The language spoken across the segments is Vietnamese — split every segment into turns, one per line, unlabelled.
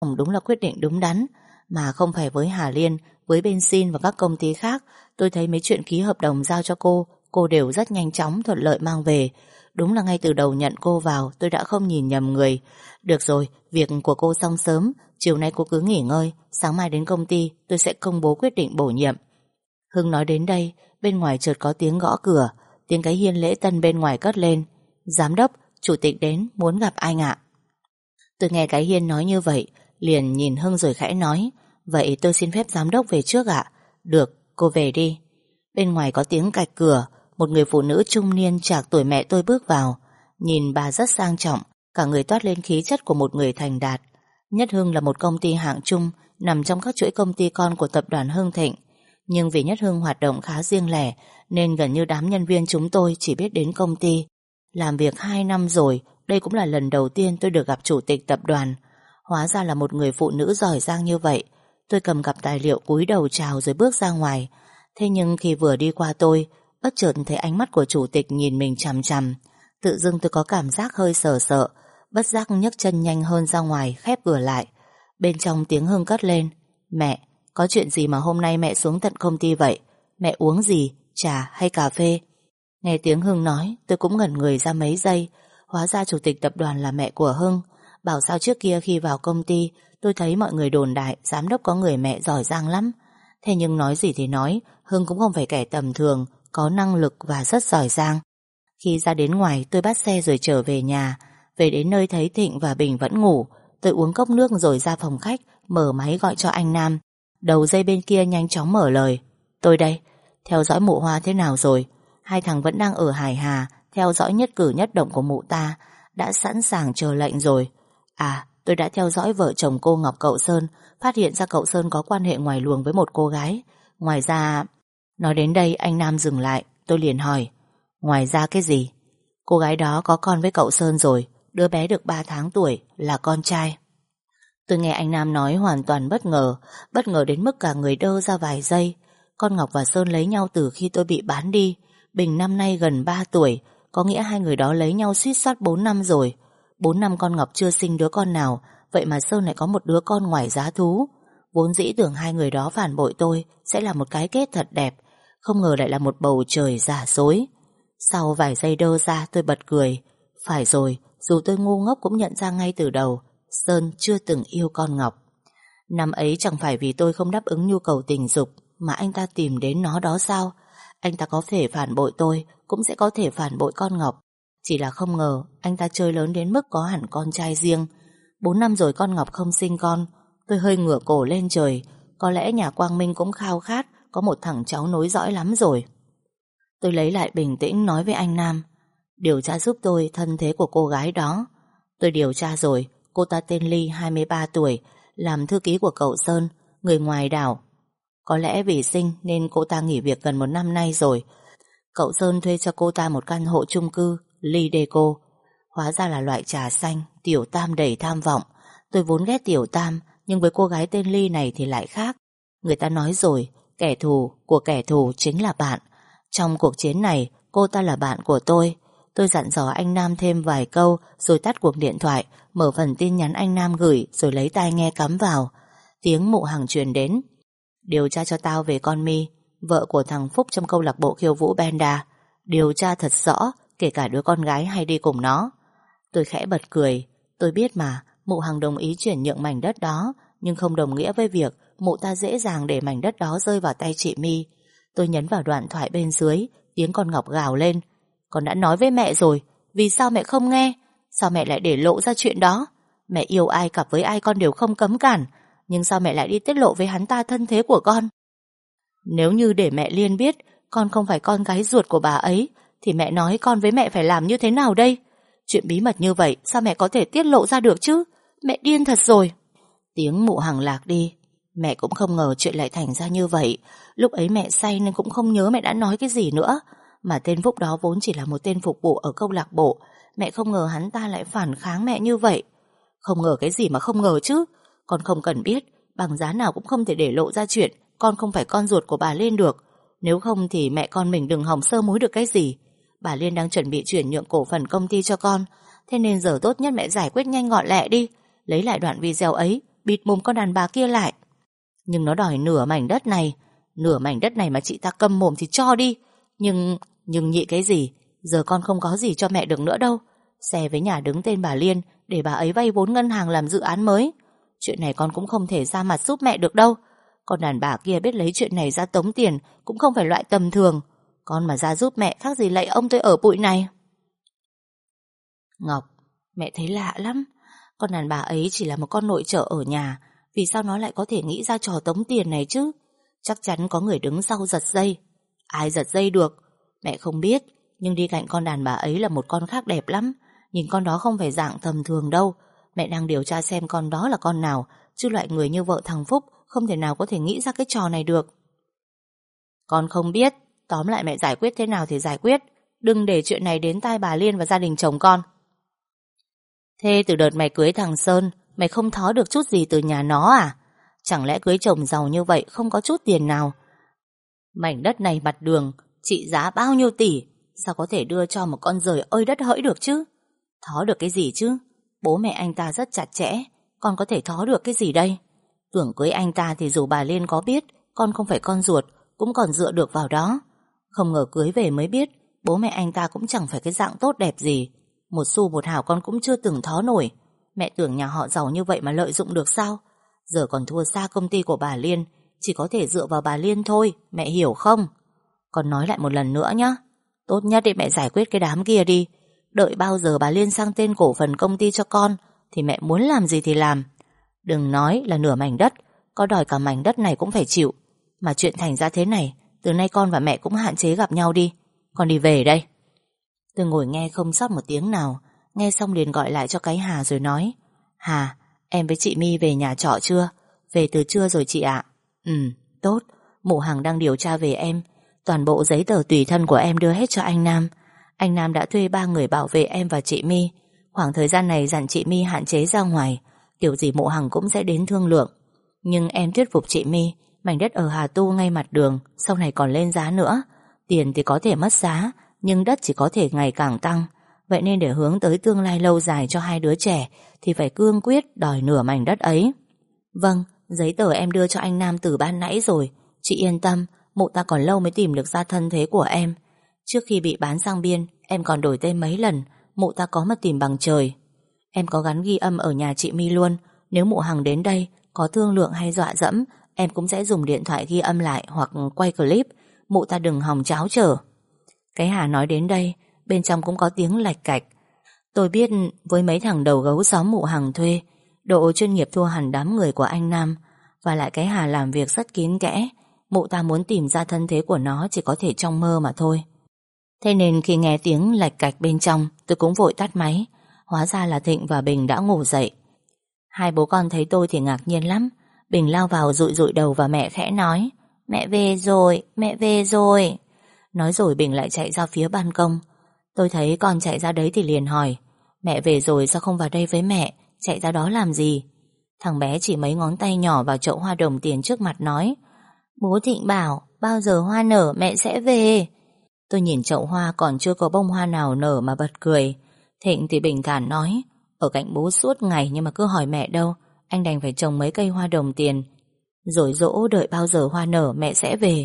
Đúng là quyết định đúng đắn. Mà không phải với Hà Liên, với bên Sin và các công ty khác, tôi thấy mấy chuyện ký hợp đồng giao cho cô đều rất nhanh chóng, thuận lợi mang về. Đúng là ngay từ đầu nhận cô vào, tôi đã không nhìn nhầm người. Được rồi, việc của cô xong sớm, chiều nay cô cứ nghỉ ngơi, sáng mai đến công ty tôi sẽ công bố quyết định bổ nhiệm. Hưng nói đến đây, bên ngoài chợt có tiếng gõ cửa, tiếng cái hiên lễ tân bên ngoài cất lên. Giám đốc, chủ tịch đến, muốn gặp anh ạ. Tôi nghe cái hiên nói như vậy, liền nhìn Hưng rồi khẽ nói, vậy tôi xin phép giám đốc về trước ạ. Được, cô về đi. Bên ngoài có tiếng cạch cửa, một người phụ nữ trung niên trạc tuổi mẹ tôi bước vào. Nhìn bà rất sang trọng, cả người toát lên khí chất của một người thành đạt. Nhất Hưng là một công ty hạng trung, nằm trong các chuỗi công ty con của tập đoàn Hưng Thịnh. Nhưng vì Nhất Hưng hoạt động khá riêng lẻ, nên gần như đám nhân viên chúng tôi chỉ biết đến công ty. Làm việc 2 năm rồi, đây cũng là lần đầu tiên tôi được gặp chủ tịch tập đoàn. Hóa ra là một người phụ nữ giỏi giang như vậy. Tôi cầm cặp tài liệu cúi đầu chào rồi bước ra ngoài. Thế nhưng khi vừa đi qua tôi, bất chợt thấy ánh mắt của chủ tịch nhìn mình chằm chằm. Tự dưng tôi có cảm giác hơi sợ sợ, bất giác nhấc chân nhanh hơn ra ngoài, khép cửa lại. Bên trong tiếng Hưng cất lên, mẹ, có chuyện gì mà hôm nay mẹ xuống tận công ty vậy? Mẹ uống gì, trà hay cà phê? Nghe tiếng Hưng nói, tôi cũng ngẩn người ra mấy giây. Hóa ra chủ tịch tập đoàn là mẹ của Hưng. Bảo sao trước kia khi vào công ty, tôi thấy mọi người đồn đại giám đốc có người mẹ giỏi giang lắm. Thế nhưng nói gì thì nói, Hưng cũng không phải kẻ tầm thường, có năng lực và rất giỏi giang. Khi ra đến ngoài, tôi bắt xe rồi trở về nhà. Về đến nơi thấy Thịnh và Bình vẫn ngủ. Tôi uống cốc nước rồi ra phòng khách, mở máy gọi cho anh Nam. Đầu dây bên kia nhanh chóng mở lời. Tôi đây, theo dõi mụ Hoa thế nào rồi? Hai thằng vẫn đang ở Hải Hà, theo dõi nhất cử nhất động của mụ ta, đã sẵn sàng chờ lệnh rồi. À, tôi đã theo dõi vợ chồng cô Ngọc cậu Sơn, phát hiện ra cậu Sơn có quan hệ ngoài luồng với một cô gái. Ngoài ra... Nói đến đây anh Nam dừng lại, tôi liền hỏi, ngoài ra cái gì? Cô gái đó có con với cậu Sơn rồi, đứa bé được 3 tháng tuổi, là con trai. Tôi nghe anh Nam nói hoàn toàn bất ngờ đến mức cả người đơ ra vài giây. Con Ngọc và Sơn lấy nhau từ khi tôi bị bán đi. Bình năm nay gần 3 tuổi, có nghĩa hai người đó lấy nhau suýt soát 4 năm rồi. 4 năm con Ngọc chưa sinh đứa con nào, vậy mà Sơn lại có một đứa con ngoài giá thú. Vốn dĩ tưởng hai người đó phản bội tôi sẽ là một cái kết thật đẹp, không ngờ lại là một bầu trời giả dối. Sau vài giây đơ ra tôi bật cười. Phải rồi, dù tôi ngu ngốc cũng nhận ra ngay từ đầu, Sơn chưa từng yêu con Ngọc. Năm ấy chẳng phải vì tôi không đáp ứng nhu cầu tình dục mà anh ta tìm đến nó đó sao? Anh ta có thể phản bội tôi, cũng sẽ có thể phản bội con Ngọc. Chỉ là không ngờ anh ta chơi lớn đến mức có hẳn con trai riêng. 4 năm rồi con Ngọc không sinh con. Tôi hơi ngửa cổ lên trời. Có lẽ nhà Quang Minh cũng khao khát có một thằng cháu nối dõi lắm rồi. Tôi lấy lại bình tĩnh nói với anh Nam, điều tra giúp tôi thân thế của cô gái đó. Tôi điều tra rồi, cô ta tên Ly, 23 tuổi, làm thư ký của cậu Sơn, người ngoài đảo. Có lẽ vì sinh nên cô ta nghỉ việc gần 1 năm nay rồi. Cậu Sơn thuê cho cô ta một căn hộ chung cư Ly Deco. Hóa ra là loại trà xanh Tiểu Tam đầy tham vọng. Tôi vốn ghét Tiểu Tam, nhưng với cô gái tên Ly này thì lại khác. Người ta nói rồi, kẻ thù của kẻ thù chính là bạn. Trong cuộc chiến này, cô ta là bạn của tôi. Tôi dặn dò anh Nam thêm vài câu rồi tắt cuộc điện thoại, mở phần tin nhắn anh Nam gửi rồi lấy tai nghe cắm vào. Tiếng mụ Hằng truyền đến. Điều tra cho tao về con My, vợ của thằng Phúc trong câu lạc bộ khiêu vũ Benda. Điều tra thật rõ, kể cả đứa con gái hay đi cùng nó. Tôi khẽ bật cười. Tôi biết mà, mụ Hằng đồng ý chuyển nhượng mảnh đất đó, nhưng không đồng nghĩa với việc mụ ta dễ dàng để mảnh đất đó rơi vào tay chị My. Tôi nhấn vào đoạn thoại bên dưới, tiếng con Ngọc gào lên. Con đã nói với mẹ rồi, vì sao mẹ không nghe? Sao mẹ lại để lộ ra chuyện đó? Mẹ yêu ai cặp với ai con đều không cấm cản, nhưng sao mẹ lại đi tiết lộ với hắn ta thân thế của con? Nếu như để mẹ Liên biết con không phải con gái ruột của bà ấy, thì mẹ nói con với mẹ phải làm như thế nào đây? Chuyện bí mật như vậy sao mẹ có thể tiết lộ ra được chứ? Mẹ điên thật rồi. Tiếng mụ Hằng lạc đi. Mẹ cũng không ngờ chuyện lại thành ra như vậy. Lúc ấy mẹ say nên cũng không nhớ mẹ đã nói cái gì nữa. Mà tên Phúc đó vốn chỉ là một tên phục vụ ở câu lạc bộ. Mẹ không ngờ hắn ta lại phản kháng mẹ như vậy. Không ngờ cái gì mà không ngờ chứ? Con không cần biết, bằng giá nào cũng không thể để lộ ra chuyện con không phải con ruột của bà Liên được. Nếu không thì mẹ con mình đừng hòng sơ mối được cái gì. Bà Liên đang chuẩn bị chuyển nhượng cổ phần công ty cho con, thế nên giờ tốt nhất mẹ giải quyết nhanh gọn lẹ đi. Lấy lại đoạn video ấy, bịt mồm con đàn bà kia lại. Nhưng nó đòi nửa mảnh đất này. Nửa mảnh đất này mà chị ta câm mồm thì cho đi. Nhưng nhị cái gì? Giờ con không có gì cho mẹ được nữa đâu. Xe với nhà đứng tên bà Liên để bà ấy vay vốn ngân hàng làm dự án mới. Chuyện này con cũng không thể ra mặt giúp mẹ được đâu. Con đàn bà kia biết lấy chuyện này ra tống tiền cũng không phải loại tầm thường. Con mà ra giúp mẹ khác gì lạy ông tôi ở bụi này. Ngọc, mẹ thấy lạ lắm. Con đàn bà ấy chỉ là một con nội trợ ở nhà. Vì sao nó lại có thể nghĩ ra trò tống tiền này chứ? Chắc chắn có người đứng sau giật dây. Ai giật dây được? Mẹ không biết. Nhưng đi cạnh con đàn bà ấy là một con khác đẹp lắm. Nhìn con đó không phải dạng tầm thường đâu. Mẹ đang điều tra xem con đó là con nào. Chứ loại người như vợ thằng Phúc không thể nào có thể nghĩ ra cái trò này được. Con không biết. Tóm lại mẹ giải quyết thế nào thì giải quyết. Đừng để chuyện này đến tai bà Liên và gia đình chồng con. Thế từ đợt mày cưới thằng Sơn, mày không thó được chút gì từ nhà nó à? Chẳng lẽ cưới chồng giàu như vậy không có chút tiền nào? Mảnh đất này mặt đường trị giá bao nhiêu tỷ, sao có thể đưa cho một con giời ơi đất hỡi được chứ? Thó được cái gì chứ? Bố mẹ anh ta rất chặt chẽ, con có thể thó được cái gì đây? Tưởng cưới anh ta thì dù bà Liên có biết con không phải con ruột cũng còn dựa được vào đó. Không ngờ cưới về mới biết bố mẹ anh ta cũng chẳng phải cái dạng tốt đẹp gì. Một xu một hào con cũng chưa từng thó nổi. Mẹ tưởng nhà họ giàu như vậy mà lợi dụng được sao? Giờ còn thua xa công ty của bà Liên, chỉ có thể dựa vào bà Liên thôi. Mẹ hiểu không? Con nói lại một lần nữa nhé. Tốt nhất để mẹ giải quyết cái đám kia đi. Đợi bao giờ bà Liên sang tên cổ phần công ty cho con thì mẹ muốn làm gì thì làm. Đừng nói là nửa mảnh đất, có đòi cả mảnh đất này cũng phải chịu. Mà chuyện thành ra thế này, từ nay con và mẹ cũng hạn chế gặp nhau đi. Con đi về đây. Tôi ngồi nghe không sót một tiếng nào. Nghe xong liền gọi lại cho cái Hà rồi nói: Hà, em với chị My về nhà trọ chưa? Về từ trưa rồi chị ạ. Tốt. Mụ Hằng đang điều tra về em. Toàn bộ giấy tờ tùy thân của em đưa hết cho anh Nam. Anh Nam đã thuê 3 người bảo vệ em và chị My. Khoảng thời gian này dặn chị My hạn chế ra ngoài. Kiểu gì mụ Hằng cũng sẽ đến thương lượng. Nhưng em thuyết phục chị My, mảnh đất ở Hà Tu ngay mặt đường sau này còn lên giá nữa. Tiền thì có thể mất giá, nhưng đất chỉ có thể ngày càng tăng. Vậy nên để hướng tới tương lai lâu dài cho hai đứa trẻ thì phải cương quyết đòi nửa mảnh đất ấy. Vâng, giấy tờ em đưa cho anh Nam từ ban nãy rồi. Chị yên tâm, mụ ta còn lâu mới tìm được ra thân thế của em. Trước khi bị bán sang biên, em còn đổi tên mấy lần. Mụ ta có mà tìm bằng trời. Em có gắn ghi âm ở nhà chị My luôn. Nếu mụ Hằng đến đây có thương lượng hay dọa dẫm, em cũng sẽ dùng điện thoại ghi âm lại hoặc quay clip. Mụ ta đừng hòng cháo trở. Cái Hà nói đến đây, bên trong cũng có tiếng lạch cạch. Tôi biết với mấy thằng đầu gấu xóm mụ Hằng thuê, độ chuyên nghiệp thua hẳn đám người của anh Nam. Và lại cái Hà làm việc rất kín kẽ. Mụ ta muốn tìm ra thân thế của nó chỉ có thể trong mơ mà thôi. Thế nên khi nghe tiếng lạch cạch bên trong, tôi cũng vội tắt máy. Hóa ra là Thịnh và Bình đã ngủ dậy. Hai bố con thấy tôi thì ngạc nhiên lắm. Bình lao vào dụi dụi đầu và mẹ khẽ nói: Mẹ về rồi, mẹ về rồi. Nói rồi Bình lại chạy ra phía ban công. Tôi thấy con chạy ra đấy thì liền hỏi: Mẹ về rồi sao không vào đây với mẹ? Chạy ra đó làm gì? Thằng bé chỉ mấy ngón tay nhỏ vào chậu hoa đồng tiền trước mặt nói: Bố Thịnh bảo bao giờ hoa nở mẹ sẽ về. Tôi nhìn chậu hoa còn chưa có bông hoa nào nở mà bật cười. Thịnh thì bình thản nói: Ở cạnh bố suốt ngày nhưng mà cứ hỏi mẹ đâu, anh đành phải trồng mấy cây hoa đồng tiền rồi dỗ đợi bao giờ hoa nở mẹ sẽ về.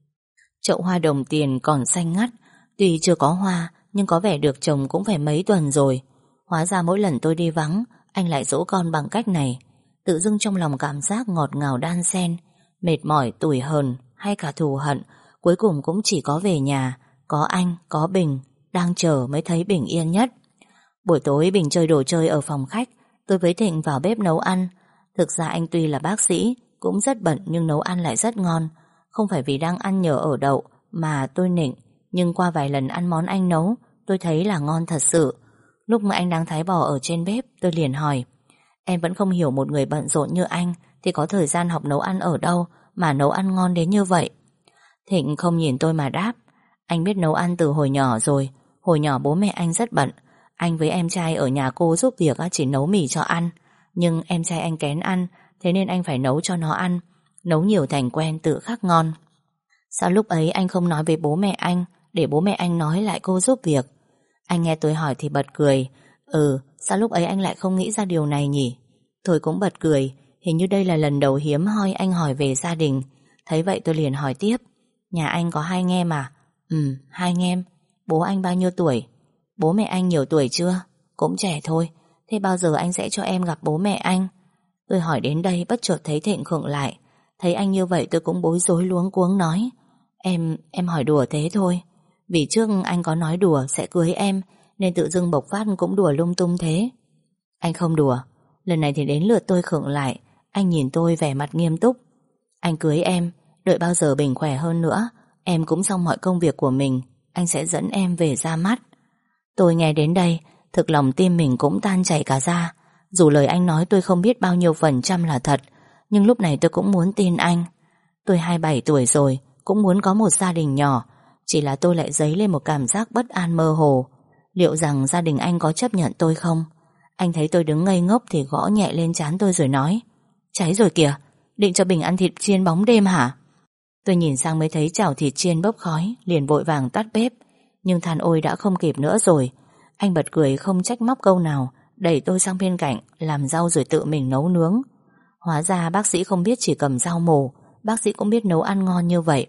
Chậu hoa đồng tiền còn xanh ngắt, tuy chưa có hoa nhưng có vẻ được trồng cũng phải mấy tuần rồi. Hóa ra mỗi lần tôi đi vắng, anh lại dỗ con bằng cách này. Tự dưng trong lòng cảm giác ngọt ngào đan xen. Mệt mỏi, tủi hờn hay cả thù hận, cuối cùng cũng chỉ có về nhà, có anh, có Bình, đang chờ mới thấy bình yên nhất. Buổi tối Bình chơi đồ chơi ở phòng khách, tôi với Thịnh vào bếp nấu ăn. Thực ra anh tuy là bác sĩ, cũng rất bận nhưng nấu ăn lại rất ngon. Không phải vì đang ăn nhờ ở đậu mà tôi nịnh, nhưng qua vài lần ăn món anh nấu, tôi thấy là ngon thật sự. Lúc mà anh đang thái bò ở trên bếp, tôi liền hỏi: Em vẫn không hiểu một người bận rộn như anh thì có thời gian học nấu ăn ở đâu mà nấu ăn ngon đến như vậy? Thịnh không nhìn tôi mà đáp: Anh biết nấu ăn từ hồi nhỏ rồi. Hồi nhỏ bố mẹ anh rất bận. Anh với em trai ở nhà cô giúp việc chỉ nấu mì cho ăn. Nhưng em trai anh kén ăn, thế nên anh phải nấu cho nó ăn. Nấu nhiều thành quen tự khắc ngon. Sao lúc ấy anh không nói với bố mẹ anh, để bố mẹ anh nói lại cô giúp việc? Anh nghe tôi hỏi thì bật cười: Sao lúc ấy anh lại không nghĩ ra điều này nhỉ? Tôi cũng bật cười, Hình như đây là lần đầu hiếm hoi anh hỏi về gia đình. Thấy vậy tôi liền hỏi tiếp. Nhà anh có 2 anh em à? 2 anh em. Bố anh bao nhiêu tuổi? Bố mẹ anh nhiều tuổi chưa? Cũng trẻ thôi. Thế bao giờ anh sẽ cho em gặp bố mẹ anh? Tôi hỏi đến đây bất chợt thấy Thịnh khựng lại. Thấy anh như vậy tôi cũng bối rối luống cuống nói. Em hỏi đùa thế thôi. Vì trước anh có nói đùa sẽ cưới em, nên tự dưng bộc phát cũng đùa lung tung thế. Anh không đùa. Lần này thì đến lượt tôi khựng lại. Anh nhìn tôi vẻ mặt nghiêm túc. Anh cưới em, đợi bao giờ Bình khỏe hơn nữa, em cũng xong mọi công việc của mình, anh sẽ dẫn em về ra mắt. Tôi nghe đến đây, thực lòng tim mình cũng tan chảy cả ra. Dù lời anh nói tôi không biết bao nhiêu % là thật, nhưng lúc này tôi cũng muốn tin anh. Tôi 27 tuổi rồi, cũng muốn có một gia đình nhỏ. Chỉ là tôi lại dấy lên một cảm giác bất an mơ hồ. Liệu rằng gia đình anh có chấp nhận tôi không? Anh thấy tôi đứng ngây ngốc thì gõ nhẹ lên trán tôi rồi nói. Cháy rồi kìa, định cho Bình ăn thịt chiên bóng đêm hả? Tôi nhìn sang mới thấy chảo thịt chiên bốc khói, liền vội vàng tắt bếp. Nhưng than ôi đã không kịp nữa rồi. Anh bật cười không trách móc câu nào, đẩy tôi sang bên cạnh, làm rau rồi tự mình nấu nướng. Hóa ra bác sĩ không biết chỉ cầm dao mổ, bác sĩ cũng biết nấu ăn ngon như vậy.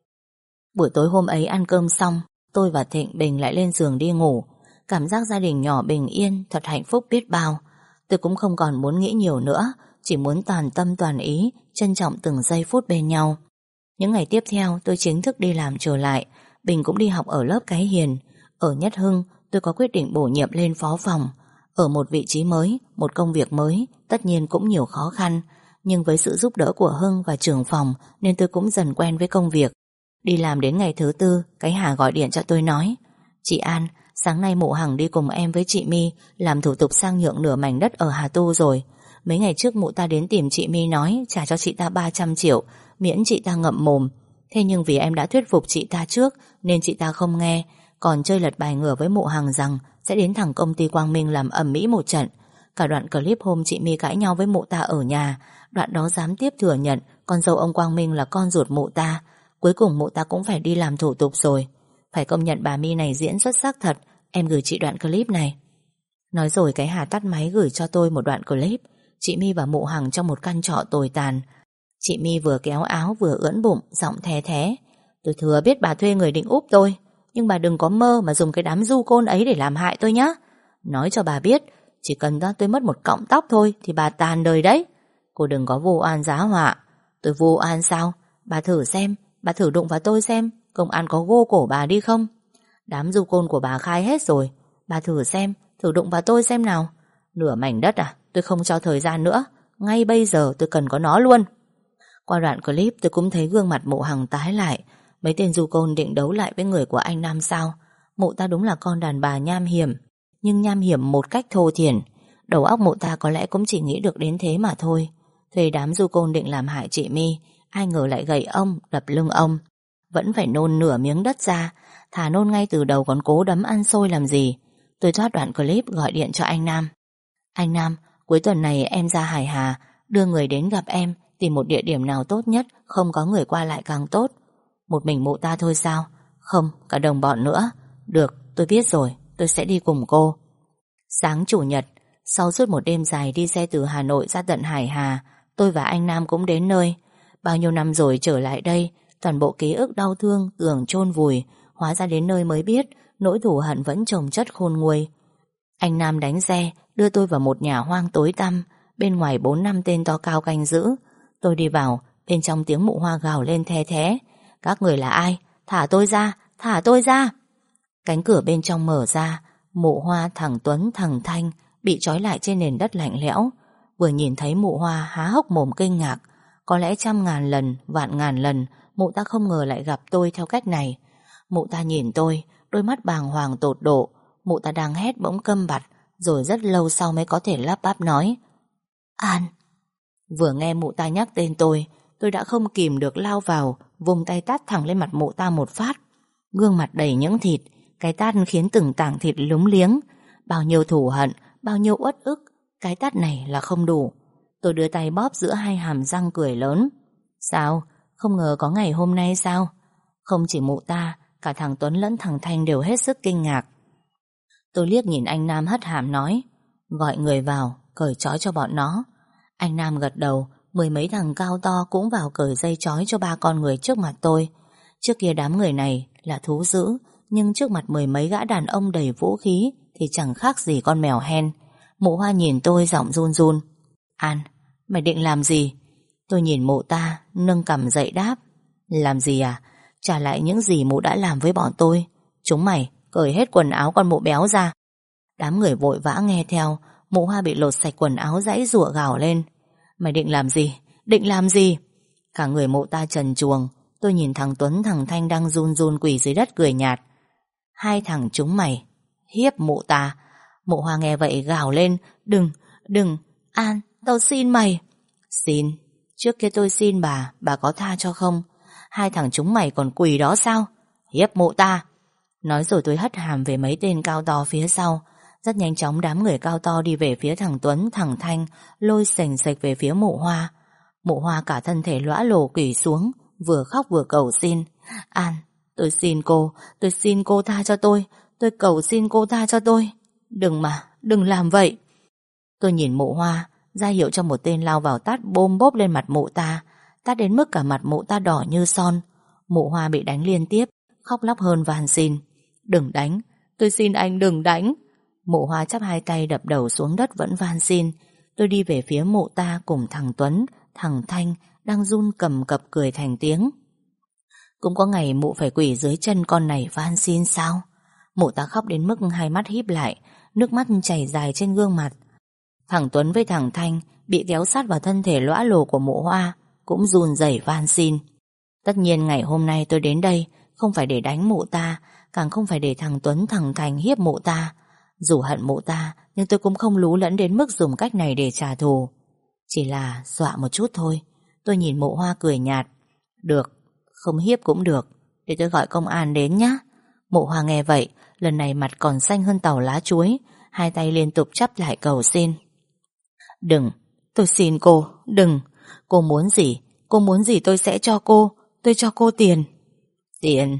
Buổi tối hôm ấy ăn cơm xong, tôi và Thịnh Bình lại lên giường đi ngủ. Cảm giác gia đình nhỏ bình yên, thật hạnh phúc biết bao. Tôi cũng không còn muốn nghĩ nhiều nữa, chỉ muốn toàn tâm toàn ý, trân trọng từng giây phút bên nhau. Những ngày tiếp theo tôi chính thức đi làm trở lại. Bình cũng đi học ở lớp Cái Hiền. Ở Nhất Hưng tôi có quyết định bổ nhiệm lên phó phòng. Ở một vị trí mới, một công việc mới, tất nhiên cũng nhiều khó khăn. Nhưng với sự giúp đỡ của Hưng và trưởng phòng nên tôi cũng dần quen với công việc. Đi làm đến ngày thứ 4, cái Hà gọi điện cho tôi nói. Chị An, sáng nay mụ Hằng đi cùng em với chị My làm thủ tục sang nhượng nửa mảnh đất ở Hà Tu rồi. Mấy ngày trước mụ ta đến tìm chị My nói trả cho chị ta 300 triệu, miễn chị ta ngậm mồm. Thế nhưng vì em đã thuyết phục chị ta trước nên chị ta không nghe, còn chơi lật bài ngửa với mụ Hằng rằng sẽ đến thẳng công ty Quang Minh làm ầm ĩ một trận. Cả đoạn clip hôm chị My cãi nhau với mụ ta ở nhà, đoạn đó gián tiếp thừa nhận con dâu ông Quang Minh là con ruột mụ ta. Cuối cùng mụ ta cũng phải đi làm thủ tục rồi. Phải công nhận bà My này diễn xuất sắc thật. Em gửi chị đoạn clip này. Nói rồi cái Hà tắt máy gửi cho tôi một đoạn clip. Chị My và mụ Hằng trong một căn trọ tồi tàn. Chị My vừa kéo áo vừa ưỡn bụng, giọng thé thé. Tôi thừa biết bà thuê người định úp tôi, nhưng bà đừng có mơ mà dùng cái đám du côn ấy để làm hại tôi nhá. Nói cho bà biết, chỉ cần tôi mất một cọng tóc thôi thì bà tàn đời đấy. Cô đừng có vô oan giá họa. Tôi vô oan sao? Bà thử xem, bà thử đụng vào tôi xem công an có gô cổ bà đi không. Đám du côn của bà khai hết rồi. Bà thử xem, thử đụng vào tôi xem nào. Nửa mảnh đất à? Tôi không cho thời gian nữa. Ngay bây giờ tôi cần có nó luôn. Qua đoạn clip tôi cũng thấy gương mặt mụ Hằng tái lại. Mấy tên du côn định đấu lại với người của anh Nam sao? Mụ ta đúng là con đàn bà nham hiểm, nhưng nham hiểm một cách thô thiển. Đầu óc mụ ta có lẽ cũng chỉ nghĩ được đến thế mà thôi. Thuê đám du côn định làm hại chị My, ai ngờ lại gậy ông, đập lưng ông. Vẫn phải nôn nửa miếng đất ra. Thà nôn ngay từ đầu còn cố đấm ăn xôi làm gì. Tôi thoát đoạn clip gọi điện cho anh Nam. Anh Nam, cuối tuần này em ra Hải Hà, đưa người đến gặp em, tìm một địa điểm nào tốt nhất, không có người qua lại càng tốt. Một mình mụ ta thôi sao? Không, cả đồng bọn nữa. Được, tôi biết rồi, tôi sẽ đi cùng cô. Sáng chủ nhật, sau suốt một đêm dài đi xe từ Hà Nội ra tận Hải Hà, tôi và anh Nam cũng đến nơi. Bao nhiêu năm rồi trở lại đây, toàn bộ ký ức đau thương tưởng chôn vùi, hóa ra đến nơi mới biết nỗi thù hận vẫn chồng chất khôn nguôi. Anh Nam đánh xe đưa tôi vào một nhà hoang tối tăm, bên ngoài 4-5 tên to cao canh giữ. Tôi đi vào, bên trong tiếng mụ Hoa gào lên the thé. Các người là ai? Thả tôi ra, thả tôi ra. Cánh cửa bên trong mở ra, mụ Hoa, thằng Tuấn, thằng Thanh bị trói lại trên nền đất lạnh lẽo. Vừa nhìn thấy mụ Hoa há hốc mồm kinh ngạc. Có lẽ 100.000 lần, vạn ngàn lần mụ ta không ngờ lại gặp tôi theo cách này. Mụ ta nhìn tôi, đôi mắt bàng hoàng tột độ. Mụ ta đang hét bỗng câm bặt, rồi rất lâu sau mới có thể lắp bắp nói: An. Vừa nghe mụ ta nhắc tên tôi đã không kìm được lao vào, vùng tay tát thẳng lên mặt mụ ta một phát. Gương mặt đầy những thịt, cái tát khiến từng tảng thịt lúng liếng. Bao nhiêu thù hận, bao nhiêu uất ức, cái tát này là không đủ. Tôi đưa tay bóp giữa hai hàm răng cười lớn. Sao? Không ngờ có ngày hôm nay sao? Không chỉ mụ ta, cả thằng Tuấn lẫn thằng Thanh đều hết sức kinh ngạc. Tôi liếc nhìn anh Nam hất hàm nói: Gọi người vào, cởi trói cho bọn nó. Anh Nam gật đầu. Mười mấy thằng cao to cũng vào cởi dây trói cho ba con người trước mặt tôi. Trước kia đám người này là thú dữ, nhưng trước mặt mười mấy gã đàn ông đầy vũ khí thì chẳng khác gì con mèo hen. Mụ Hoa nhìn tôi giọng run run. An, mày định làm gì? Tôi nhìn mụ ta, nâng cằm dậy đáp. Làm gì à? Trả lại những gì mụ đã làm với bọn tôi. Chúng mày cởi hết quần áo con mụ béo ra. Đám người vội vã nghe theo. Mụ Hoa bị lột sạch quần áo giãy giụa gào lên. Mày định làm gì? Định làm gì? Cả người mụ ta trần truồng. Tôi nhìn thằng Tuấn thằng Thanh đang run run quỳ dưới đất cười nhạt. Hai thằng chúng mày hiếp mụ ta. Mụ Hoa nghe vậy gào lên. Đừng, An, tao xin mày. Xin? Trước kia tôi xin bà có tha cho không? Hai thằng chúng mày còn quỳ đó sao? Hiếp mụ ta. Nói rồi tôi hất hàm về mấy tên cao to phía sau. Rất nhanh chóng đám người cao to đi về phía thằng Tuấn, thằng Thanh, lôi sềnh sệch về phía mụ Hoa. Mụ Hoa cả thân thể lõa lồ quỳ xuống, vừa khóc vừa cầu xin. An, tôi xin cô tha cho tôi cầu xin cô tha cho tôi. Đừng làm vậy. Tôi nhìn mụ Hoa, ra hiệu cho một tên lao vào tát bôm bốp lên mặt mụ ta, tát đến mức cả mặt mụ ta đỏ như son. Mụ Hoa bị đánh liên tiếp, khóc lóc hơn van xin. Đừng đánh, tôi xin anh đừng đánh. Mụ Hoa chắp hai tay đập đầu xuống đất vẫn van xin. Tôi đi về phía mụ ta cùng thằng Tuấn, thằng Thanh đang run cầm cập cười thành tiếng. Cũng có ngày mụ phải quỳ dưới chân con này van xin sao? Mụ ta khóc đến mức hai mắt híp lại, nước mắt chảy dài trên gương mặt. Thằng Tuấn với thằng Thanh bị kéo sát vào thân thể lõa lồ của mụ Hoa, cũng run rẩy van xin. Tất nhiên ngày hôm nay tôi đến đây không phải để đánh mụ ta, càng không phải để thằng Tuấn thằng Thanh hiếp mụ ta. Dù hận mụ ta, nhưng tôi cũng không lú lẫn đến mức dùng cách này để trả thù. Chỉ là dọa một chút thôi. Tôi nhìn mụ Hoa cười nhạt. Được, không hiếp cũng được, để tôi gọi công an đến nhá. Mụ Hoa nghe vậy, lần này mặt còn xanh hơn tàu lá chuối, hai tay liên tục chắp lại cầu xin. Đừng, tôi xin cô, đừng. Cô muốn gì tôi sẽ cho cô. Tôi cho cô tiền. Tiền?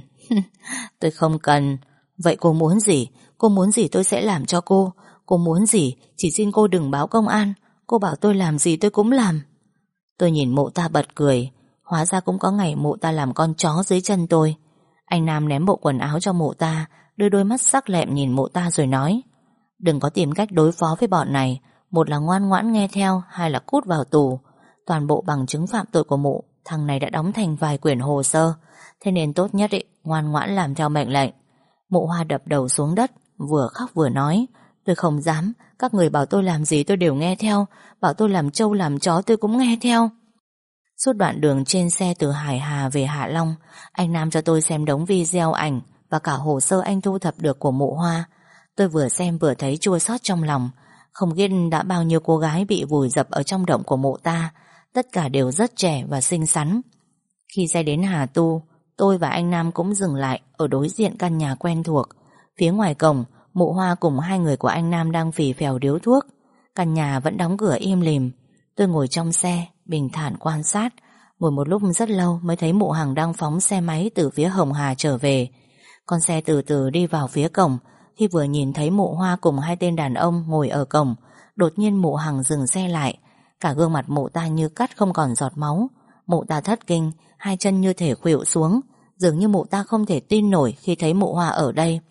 Tôi không cần. Vậy cô muốn gì? Cô muốn gì tôi sẽ làm cho cô. Cô muốn gì? Chỉ xin cô đừng báo công an. Cô bảo tôi làm gì tôi cũng làm. Tôi nhìn mụ ta bật cười. Hóa ra cũng có ngày mụ ta làm con chó dưới chân tôi. Anh Nam ném bộ quần áo cho mụ ta, đưa đôi mắt sắc lẹm nhìn mụ ta rồi nói. Đừng có tìm cách đối phó với bọn này. Một là ngoan ngoãn nghe theo, hai là cút vào tù. Toàn bộ bằng chứng phạm tội của mụ thằng này đã đóng thành vài quyển hồ sơ. Thế nên tốt nhất ngoan ngoãn làm theo mệnh lệnh. Mụ Hoa đập đầu xuống đất, vừa khóc vừa nói. Tôi không dám, các người bảo tôi làm gì tôi đều nghe theo. Bảo tôi làm trâu làm chó tôi cũng nghe theo. Suốt đoạn đường trên xe từ Hải Hà về Hạ Long, anh Nam cho tôi xem đống video ảnh và cả hồ sơ anh thu thập được của mụ Hoa. Tôi vừa xem vừa thấy chua xót trong lòng. Không biết đã bao nhiêu cô gái bị vùi dập ở trong động của mụ ta. Tất cả đều rất trẻ và xinh xắn. Khi xe đến Hà Tu, tôi và anh Nam cũng dừng lại ở đối diện căn nhà quen thuộc. Phía ngoài cổng, mụ Hoa cùng hai người của anh Nam đang phì phèo điếu thuốc. Căn nhà vẫn đóng cửa im lìm. Tôi ngồi trong xe, bình thản quan sát. Ngồi một lúc rất lâu mới thấy mụ Hằng đang phóng xe máy từ phía Hồng Hà trở về. Con xe từ từ đi vào phía cổng. Khi vừa nhìn thấy mụ Hoa cùng hai tên đàn ông ngồi ở cổng, đột nhiên mụ Hằng dừng xe lại. Cả gương mặt mụ ta như cắt không còn giọt máu. Mụ ta thất kinh, hai chân như thể khuỵu xuống. Dường như mụ ta không thể tin nổi khi thấy mụ Hoa ở đây.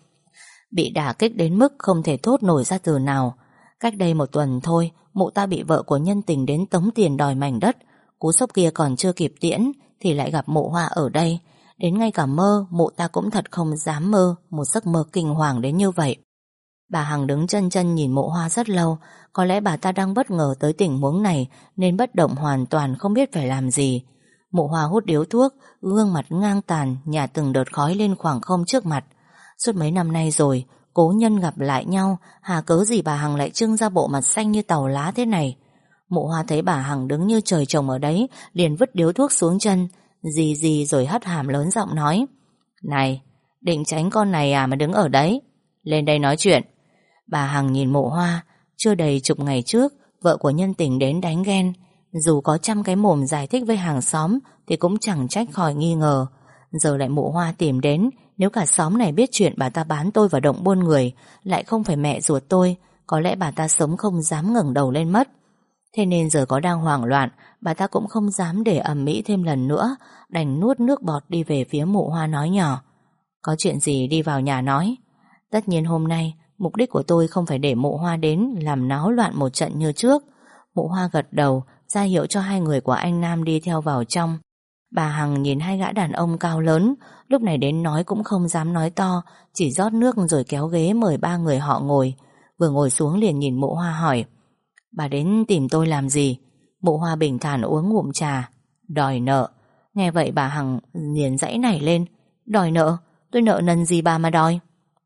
Bị đả kích đến mức không thể thốt nổi ra từ nào. Cách đây một tuần thôi, mụ ta bị vợ của nhân tình đến tống tiền đòi mảnh đất. Cú sốc kia còn chưa kịp tiễn thì lại gặp mụ Hoa ở đây. Đến ngay cả mơ, mụ ta cũng thật không dám mơ một giấc mơ kinh hoàng đến như vậy. Bà Hằng đứng chân chân nhìn mụ Hoa rất lâu. Có lẽ bà ta đang bất ngờ tới tình huống này nên bất động hoàn toàn không biết phải làm gì. Mụ Hoa hút điếu thuốc, gương mặt ngang tàn, nhả từng đợt khói lên khoảng không trước mặt. Suốt mấy năm nay rồi, cố nhân gặp lại nhau, hà cớ gì bà Hằng lại trưng ra bộ mặt xanh như tàu lá thế này. Mụ Hoa thấy bà Hằng đứng như trời trồng ở đấy, liền vứt điếu thuốc xuống chân, gì rồi hất hàm lớn giọng nói. Này, định tránh con này à mà đứng ở đấy? Lên đây nói chuyện. Bà Hằng nhìn mụ Hoa. Chưa đầy chục ngày trước, vợ của nhân tình đến đánh ghen. Dù có trăm cái mồm giải thích với hàng xóm thì cũng chẳng trách khỏi nghi ngờ. Giờ lại mụ Hoa tìm đến. Nếu cả xóm này biết chuyện bà ta bán tôi vào động buôn người, lại không phải mẹ ruột tôi, có lẽ bà ta sống không dám ngẩng đầu lên mất. Thế nên giờ có đang hoảng loạn, bà ta cũng không dám để ầm ĩ thêm lần nữa, đành nuốt nước bọt đi về phía Mụ Hoa nói nhỏ: Có chuyện gì đi vào nhà nói. Tất nhiên hôm nay mục đích của tôi không phải để Mụ Hoa đến làm náo loạn một trận như trước. Mụ Hoa gật đầu, ra hiệu cho hai người của anh Nam đi theo vào trong. Bà Hằng nhìn hai gã đàn ông cao lớn, lúc này đến nói cũng không dám nói to, chỉ rót nước rồi kéo ghế mời ba người họ ngồi. Vừa ngồi xuống liền nhìn Mụ Hoa hỏi: Bà đến tìm tôi làm gì? Mụ Hoa bình thản uống ngụm trà: Đòi nợ. Nghe vậy bà Hằng liền giãy nảy lên: Đòi nợ? Tôi nợ nần gì bà mà đòi?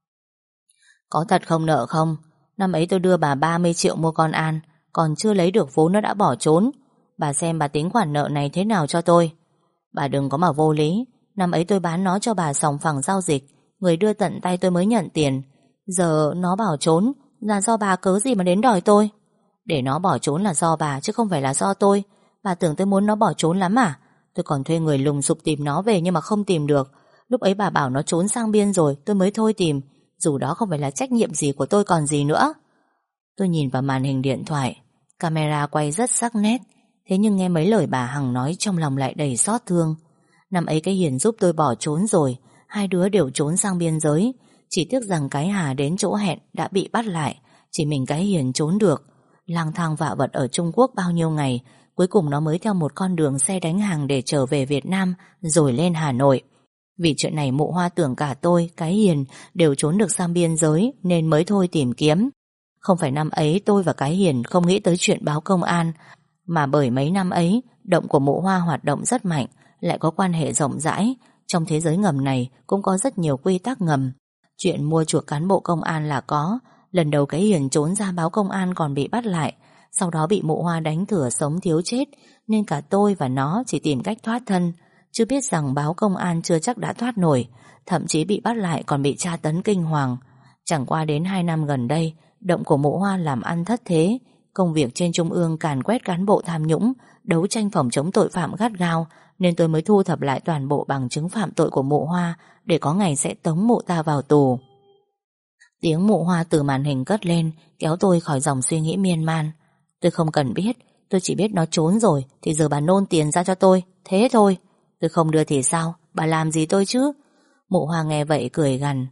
Có thật không nợ không? Năm ấy tôi đưa bà 30 triệu mua con An, còn chưa lấy được vốn nó đã bỏ trốn. Bà xem bà tính khoản nợ này thế nào cho tôi. Bà đừng có mà vô lý. Năm ấy tôi bán nó cho bà sòng phẳng giao dịch, người đưa tận tay tôi mới nhận tiền. Giờ nó bỏ trốn, là do bà cớ gì mà đến đòi tôi? Để nó bỏ trốn là do bà chứ không phải là do tôi. Bà tưởng tôi muốn nó bỏ trốn lắm à? Tôi còn thuê người lùng sục tìm nó về nhưng mà không tìm được. Lúc ấy bà bảo nó trốn sang biên rồi, tôi mới thôi tìm. Dù đó không phải là trách nhiệm gì của tôi còn gì nữa. Tôi nhìn vào màn hình điện thoại, camera quay rất sắc nét. Thế nhưng nghe mấy lời bà Hằng nói trong lòng lại đầy xót thương. Năm ấy cái Hiền giúp tôi bỏ trốn rồi, hai đứa đều trốn sang biên giới. Chỉ tiếc rằng cái Hà đến chỗ hẹn đã bị bắt lại, chỉ mình cái Hiền trốn được. Lang thang vạ vật ở Trung Quốc bao nhiêu ngày, cuối cùng nó mới theo một con đường xe đánh hàng để trở về Việt Nam, rồi lên Hà Nội. Vì chuyện này Mụ Hoa tưởng cả tôi, cái Hiền đều trốn được sang biên giới nên mới thôi tìm kiếm. Không phải năm ấy tôi và cái Hiền không nghĩ tới chuyện báo công an, mà bởi mấy năm ấy động của Mụ Hoa hoạt động rất mạnh, lại có quan hệ rộng rãi. Trong thế giới ngầm này cũng có rất nhiều quy tắc ngầm. Chuyện mua chuộc cán bộ công an là có. Lần đầu cái Hiền trốn ra báo công an còn bị bắt lại, sau đó bị Mụ Hoa đánh thừa sống thiếu chết, nên cả tôi và nó chỉ tìm cách thoát thân. Chưa biết rằng báo công an chưa chắc đã thoát nổi, thậm chí bị bắt lại còn bị tra tấn kinh hoàng. Chẳng qua đến 2 năm gần đây, động của Mụ Hoa làm ăn thất thế, công việc trên trung ương càn quét cán bộ tham nhũng, đấu tranh phòng chống tội phạm gắt gao, nên tôi mới thu thập lại toàn bộ bằng chứng phạm tội của Mụ Hoa để có ngày sẽ tống mụ ta vào tù. Tiếng Mụ Hoa từ màn hình cất lên, kéo tôi khỏi dòng suy nghĩ miên man. Tôi không cần biết, tôi chỉ biết nó trốn rồi thì giờ bà nôn tiền ra cho tôi, thế thôi. Tôi không đưa thì sao, bà làm gì tôi chứ? Mụ Hoa nghe vậy cười gằn: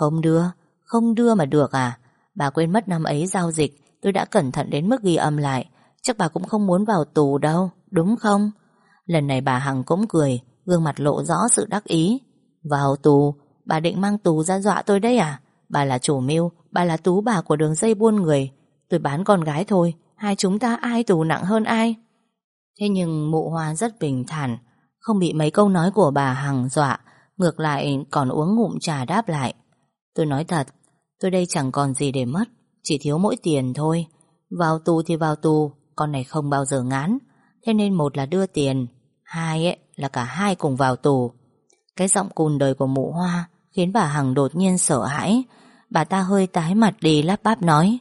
Không đưa mà được à? Bà quên mất năm ấy giao dịch tôi đã cẩn thận đến mức ghi âm lại. Chắc bà cũng không muốn vào tù đâu, đúng không? Lần này bà Hằng cũng cười, gương mặt lộ rõ sự đắc ý. Vào tù? Bà định mang tù ra dọa tôi đấy à? Bà là chủ mưu, bà là tú bà của đường dây buôn người. Tôi bán con gái thôi, hai chúng ta ai tù nặng hơn ai? Thế nhưng Mụ Hoa rất bình thản, không bị mấy câu nói của bà Hằng dọa, ngược lại còn uống ngụm trà đáp lại: Tôi nói thật, tôi đây chẳng còn gì để mất, chỉ thiếu mỗi tiền thôi. Vào tù thì vào tù, con này không bao giờ ngán. Thế nên một là đưa tiền, hai là cả hai cùng vào tù. Cái giọng cùn đời của Mụ Hoa khiến bà Hằng đột nhiên sợ hãi. Bà ta hơi tái mặt đi, lắp bắp nói: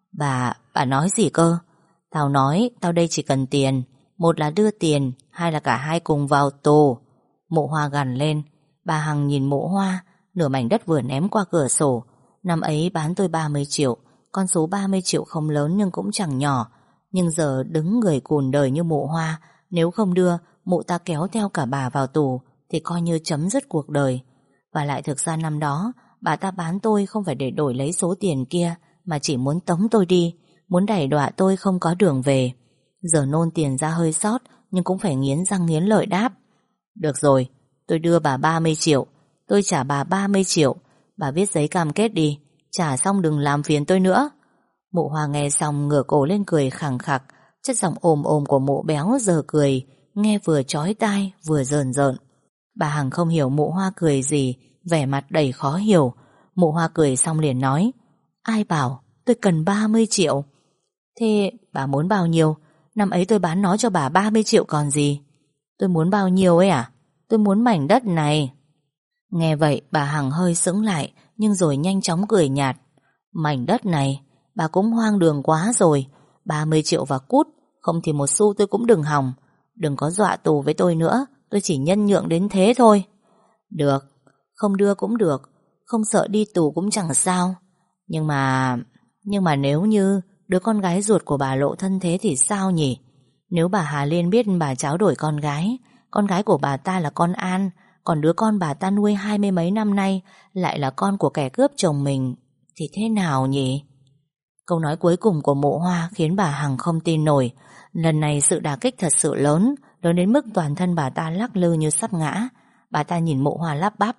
Bà nói gì cơ? Tao nói tao đây chỉ cần tiền, một là đưa tiền, hai là cả hai cùng vào tù. Mụ Hoa gằn lên. Bà Hằng nhìn Mụ Hoa, nửa mảnh đất vừa ném qua cửa sổ. Năm ấy bán tôi 30 triệu, con số 30 triệu không lớn nhưng cũng chẳng nhỏ. Nhưng giờ đứng người cùn đời như Mụ Hoa, nếu không đưa, mụ ta kéo theo cả bà vào tù thì coi như chấm dứt cuộc đời. Và lại thực ra năm đó bà ta bán tôi không phải để đổi lấy số tiền kia, mà chỉ muốn tống tôi đi, muốn đày đọa tôi không có đường về. Giờ nôn tiền ra hơi sót, nhưng cũng phải nghiến răng nghiến lợi đáp: Được rồi, tôi đưa bà 30 triệu, tôi trả bà 30 triệu. Bà viết giấy cam kết đi, trả xong đừng làm phiền tôi nữa. Mụ Hoa nghe xong ngửa cổ lên cười khẳng khặc. Chất giọng ồm ồm của mụ béo giờ cười, nghe vừa chói tai vừa rờn rợn. Bà Hằng không hiểu Mụ Hoa cười gì, vẻ mặt đầy khó hiểu. Mụ Hoa cười xong liền nói: Ai bảo tôi cần 30 triệu? Thế bà muốn bao nhiêu? Năm ấy tôi bán nó cho bà 30 triệu còn gì. Tôi muốn bao nhiêu ấy à? Tôi muốn mảnh đất này. Nghe vậy bà Hằng hơi sững lại, nhưng rồi nhanh chóng cười nhạt: Mảnh đất này? Bà cũng hoang đường quá rồi. 30 triệu và cút, không thì một xu tôi cũng đừng hòng. Đừng có dọa tù với tôi nữa, tôi chỉ nhân nhượng đến thế thôi. Được, không đưa cũng được, không sợ đi tù cũng chẳng sao. Nhưng mà nếu như đứa con gái ruột của bà lộ thân thế thì sao nhỉ? Nếu bà Hà Liên biết bà tráo đổi con gái của bà ta là con An, còn đứa con bà ta nuôi 20 mấy năm nay lại là con của kẻ cướp chồng mình, thì thế nào nhỉ? Câu nói cuối cùng của Mụ Hoa khiến bà Hằng không tin nổi. Lần này sự đả kích thật sự lớn, lớn đến mức toàn thân bà ta lắc lư như sắp ngã. Bà ta nhìn Mụ Hoa lắp bắp: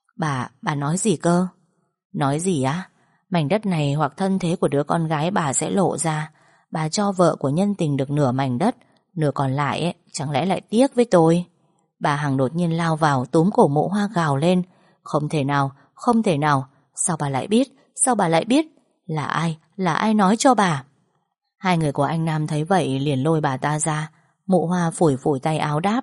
Bà nói gì cơ? Nói gì á? Mảnh đất này hoặc thân thế của đứa con gái bà sẽ lộ ra. Bà cho vợ của nhân tình được nửa mảnh đất, nửa còn lại ấy, chẳng lẽ lại tiếc với tôi? Bà Hằng đột nhiên lao vào túm cổ Mụ Hoa gào lên: Không thể nào, không thể nào. Sao bà lại biết? Sao bà lại biết? Là ai nói cho bà? Hai người của anh Nam thấy vậy liền lôi bà ta ra. Mụ Hoa phủi phủi tay áo đáp: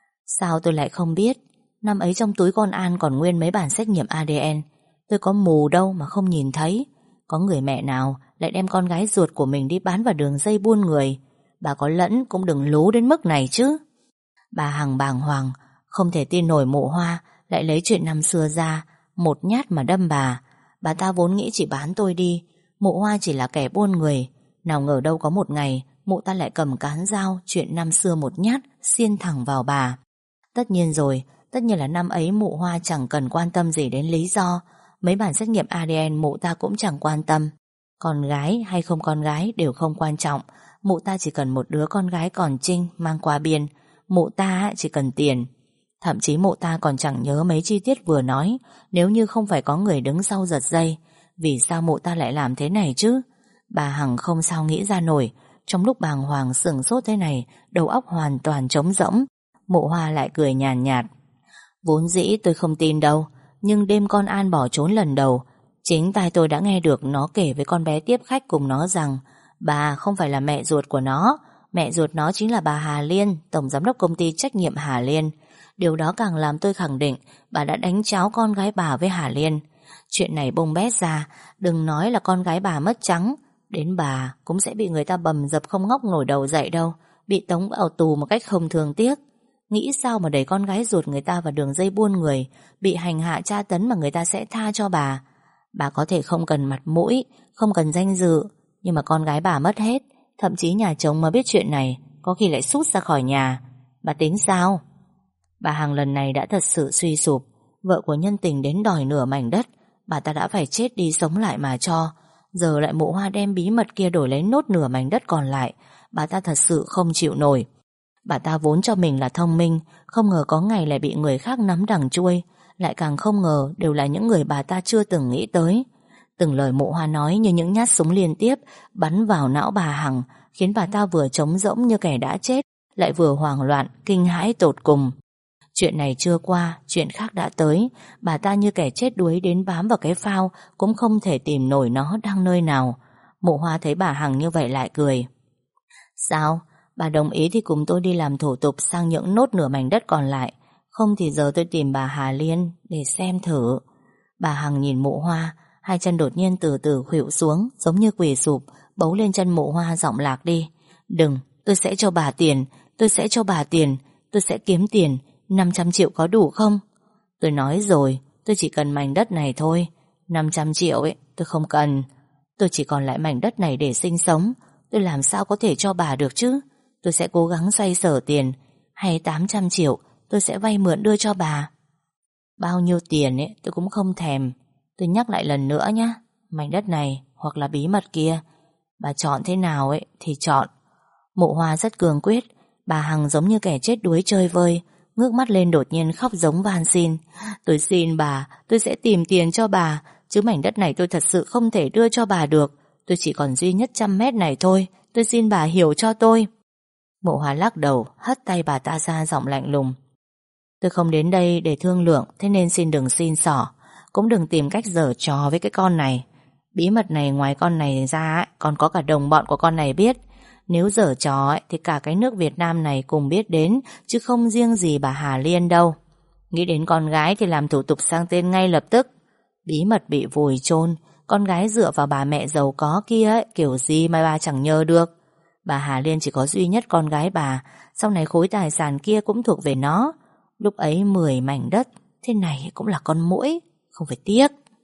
Sao tôi lại không biết? Năm ấy trong túi con An còn nguyên mấy bản xét nghiệm ADN. Tôi có mù đâu mà không nhìn thấy. Có người mẹ nào lại đem con gái ruột của mình đi bán vào đường dây buôn người? Bà có lẫn cũng đừng lú đến mức này chứ. Bà Hằng bàng hoàng, không thể tin nổi Mụ Hoa lại lấy chuyện năm xưa ra, một nhát mà đâm bà. Bà ta vốn nghĩ chỉ bán tôi đi, Mụ Hoa chỉ là kẻ buôn người. Nào ngờ đâu có một ngày mụ ta lại cầm cán dao chuyện năm xưa một nhát xiên thẳng vào bà. Tất nhiên rồi, tất nhiên là năm ấy Mụ Hoa chẳng cần quan tâm gì đến lý do. Mấy bản xét nghiệm ADN mụ ta cũng chẳng quan tâm. Con gái hay không con gái đều không quan trọng. Mụ ta chỉ cần một đứa con gái còn trinh mang qua biên. Mụ ta chỉ cần tiền. Thậm chí mụ ta còn chẳng nhớ mấy chi tiết vừa nói. Nếu như không phải có người đứng sau giật dây, vì sao mụ ta lại làm thế này chứ? Bà Hằng không sao nghĩ ra nổi. Trong lúc bàng hoàng sửng sốt thế này, đầu óc hoàn toàn trống rỗng. Mụ Hoa lại cười nhàn nhạt: Vốn dĩ tôi không tin đâu, nhưng đêm con An bỏ trốn lần đầu, chính tai tôi đã nghe được nó kể với con bé tiếp khách cùng nó rằng bà không phải là mẹ ruột của nó. Mẹ ruột nó chính là bà Hà Liên, tổng giám đốc công ty trách nhiệm Hà Liên. Điều đó càng làm tôi khẳng định bà đã đánh tráo con gái bà với Hà Liên. Chuyện này bung bét ra, đừng nói là con gái bà mất trắng, đến bà cũng sẽ bị người ta bầm dập không ngóc nổi đầu dậy đâu, bị tống vào tù một cách không thương tiếc. Nghĩ sao mà đẩy con gái ruột người ta vào đường dây buôn người, bị hành hạ tra tấn mà người ta sẽ tha cho bà. Bà có thể không cần mặt mũi, không cần danh dự, nhưng mà con gái bà mất hết. Thậm chí nhà chồng mà biết chuyện này có khi lại sút ra khỏi nhà. Bà tính sao? Bà Hằng lần này đã thật sự suy sụp. Vợ của nhân tình đến đòi nửa mảnh đất, bà ta đã phải chết đi sống lại mà cho. Giờ lại Mụ Hoa đem bí mật kia đổi lấy nốt nửa mảnh đất còn lại. Bà ta thật sự không chịu nổi. Bà ta vốn cho mình là thông minh, không ngờ có ngày lại bị người khác nắm đằng chuôi. Lại càng không ngờ đều là những người bà ta chưa từng nghĩ tới. Từng lời Mụ Hoa nói như những nhát súng liên tiếp bắn vào não bà Hằng, khiến bà ta vừa trống rỗng như kẻ đã chết, lại vừa hoảng loạn, kinh hãi tột cùng. Chuyện này chưa qua, chuyện khác đã tới. Bà ta như kẻ chết đuối đến bám vào cái phao, cũng không thể tìm nổi nó đang nơi nào. Mụ Hoa thấy bà Hằng như vậy lại cười: Sao? Bà đồng ý thì cùng tôi đi làm thủ tục sang nhượng nốt nửa mảnh đất còn lại. Không thì giờ tôi tìm bà Hà Liên để xem thử. Bà Hằng nhìn Mụ Hoa, hai chân đột nhiên từ từ khuỵu xuống, giống như quỳ sụp, bấu lên chân Mụ Hoa giọng lạc đi: Đừng, tôi sẽ cho bà tiền, tôi sẽ cho bà tiền, tôi sẽ kiếm tiền. 500 triệu có đủ không? Tôi nói rồi, tôi chỉ cần mảnh đất này thôi. 500 triệu ấy, tôi không cần. Tôi chỉ còn lại mảnh đất này để sinh sống. Tôi làm sao có thể cho bà được chứ? Tôi sẽ cố gắng xoay sở tiền. Hay 800 triệu tôi sẽ vay mượn đưa cho bà. Bao nhiêu tiền ấy tôi cũng không thèm. Tôi nhắc lại lần nữa nhé, mảnh đất này hoặc là bí mật kia, bà chọn thế nào ấy thì chọn. Mụ Hoa rất cường quyết. Bà Hằng giống như kẻ chết đuối chơi vơi, ngước mắt lên đột nhiên khóc giống van xin: Tôi xin bà, tôi sẽ tìm tiền cho bà, chứ mảnh đất này tôi thật sự không thể đưa cho bà được. Tôi chỉ còn duy nhất 100 mét này thôi, tôi xin bà hiểu cho tôi. Mụ Hoa lắc đầu, hất tay bà ta ra giọng lạnh lùng: Tôi không đến đây để thương lượng, thế nên xin đừng xin xỏ, cũng đừng tìm cách giở trò với cái con này. Bí mật này ngoài con này ra còn có cả đồng bọn của con này biết. Nếu giở trò thì cả cái nước Việt Nam này cùng biết đến, chứ không riêng gì bà Hà Liên đâu. Nghĩ đến con gái thì làm thủ tục sang tên ngay lập tức. Bí mật bị vùi chôn, con gái dựa vào bà mẹ giàu có kia kiểu gì mà bà chẳng nhớ được. Bà Hà Liên chỉ có duy nhất con gái bà, sau này khối tài sản kia cũng thuộc về nó. Lúc ấy 10 mảnh đất, thế này cũng là con muỗi, không phải tiếc.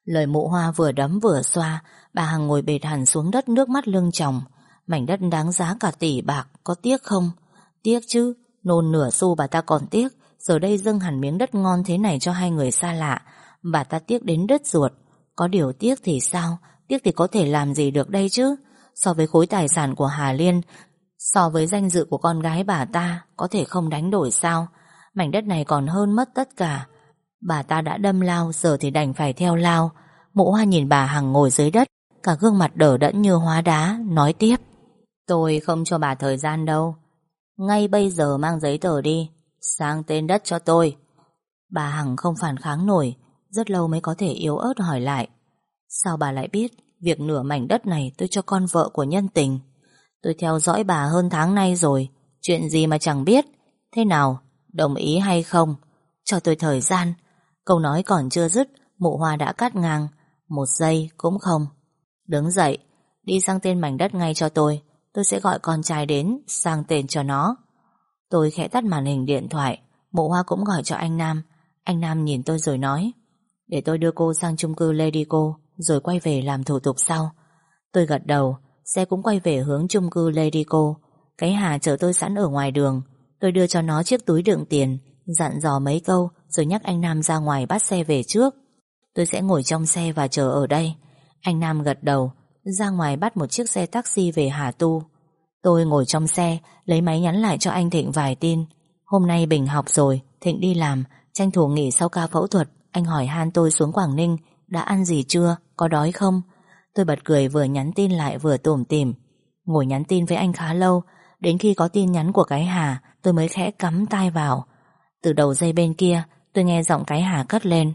Lời Mụ Hoa vừa đấm vừa xoa, bà Hằng ngồi bệt hẳn xuống đất, nước mắt lưng tròng. Mảnh đất đáng giá cả tỷ bạc, có tiếc không? Tiếc chứ, nôn nửa xu bà ta còn tiếc. Giờ đây dâng hẳn miếng đất ngon thế này cho hai người xa lạ, bà ta tiếc đến đứt ruột. Có điều tiếc thì sao? Tiếc thì có thể làm gì được đây chứ? So với khối tài sản của Hà Liên, so với danh dự của con gái bà ta, có thể không đánh đổi sao? Mảnh đất này còn hơn mất tất cả. Bà ta đã đâm lao, giờ thì đành phải theo lao. Mụ Hoa nhìn bà Hằng ngồi dưới đất, cả gương mặt đờ đẫn như hóa đá, nói tiếp: tôi không cho bà thời gian đâu. Ngay bây giờ mang giấy tờ đi, sang tên đất cho tôi. Bà Hằng không phản kháng nổi, rất lâu mới có thể yếu ớt hỏi lại: sao bà lại biết việc nửa mảnh đất này tôi cho con vợ của nhân tình? Tôi theo dõi bà hơn tháng nay rồi, chuyện gì mà chẳng biết. Thế nào, đồng ý hay không? Cho tôi thời gian. Câu nói còn chưa dứt, Mụ Hoa đã cắt ngang: một giây cũng không. Đứng dậy, đi sang tên mảnh đất ngay cho tôi sẽ gọi con trai đến sang tên cho nó. Tôi khẽ tắt màn hình điện thoại. Mụ Hoa cũng gọi cho anh Nam. Anh Nam nhìn tôi rồi nói: để tôi đưa cô sang chung cư Ladyco, rồi quay về làm thủ tục sau. Tôi gật đầu. Xe cũng quay về hướng chung cư Ladyco. Cái Hà chờ tôi sẵn ở ngoài đường. Tôi đưa cho nó chiếc túi đựng tiền, dặn dò mấy câu, rồi nhắc anh Nam ra ngoài bắt xe về trước. Tôi sẽ ngồi trong xe và chờ ở đây. Anh Nam gật đầu, ra ngoài bắt một chiếc xe taxi về Hà Tu. Tôi ngồi trong xe, lấy máy nhắn lại cho anh Thịnh vài tin. Hôm nay Bình học rồi, Thịnh đi làm, tranh thủ nghỉ sau ca phẫu thuật. Anh hỏi han tôi xuống Quảng Ninh đã ăn gì chưa, có đói không? Tôi bật cười, vừa nhắn tin lại vừa tủm tỉm. Ngồi nhắn tin với anh khá lâu, đến khi có tin nhắn của cái Hà, tôi mới khẽ cắm tai vào. Từ đầu dây bên kia, tôi nghe giọng cái Hà cất lên: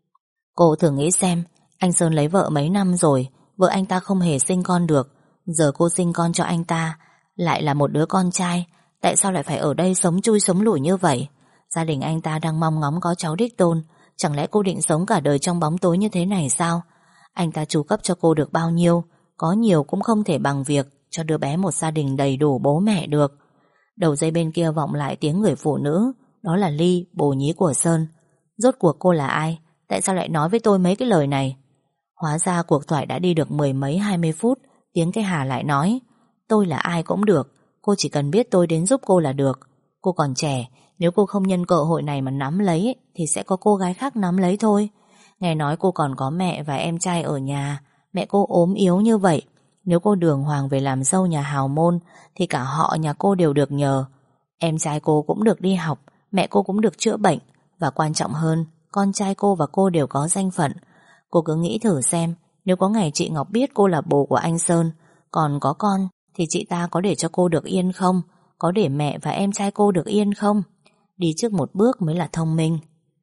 cô thử nghĩ xem, anh Sơn lấy vợ mấy năm rồi, vợ anh ta không hề sinh con được. Giờ cô sinh con cho anh ta, lại là một đứa con trai. Tại sao lại phải ở đây sống chui sống lủi như vậy? Gia đình anh ta đang mong ngóng có cháu đích tôn. Chẳng lẽ cô định sống cả đời trong bóng tối như thế này sao? Anh ta chu cấp cho cô được bao nhiêu, có nhiều cũng không thể bằng việc cho đứa bé một gia đình đầy đủ bố mẹ được. Đầu dây bên kia vọng lại tiếng người phụ nữ. Đó là Ly, bồ nhí của Sơn. Rốt cuộc cô là ai? Tại sao lại nói với tôi mấy cái lời này? Hóa ra cuộc thoại đã đi được 10 mấy 20 phút. Tiếng cái Hà lại nói: tôi là ai cũng được, cô chỉ cần biết tôi đến giúp cô là được. Cô còn trẻ, nếu cô không nhân cơ hội này mà nắm lấy thì sẽ có cô gái khác nắm lấy thôi. Nghe nói cô còn có mẹ và em trai ở nhà. Mẹ cô ốm yếu như vậy, nếu cô đường hoàng về làm dâu nhà hào môn thì cả họ nhà cô đều được nhờ. Em trai cô cũng được đi học, mẹ cô cũng được chữa bệnh, và quan trọng hơn, con trai cô và cô đều có danh phận. Cô cứ nghĩ thử xem, nếu có ngày chị Ngọc biết cô là bồ của anh Sơn, còn có con, thì chị ta có để cho cô được yên không? Có để mẹ và em trai cô được yên không? Đi trước một bước mới là thông minh.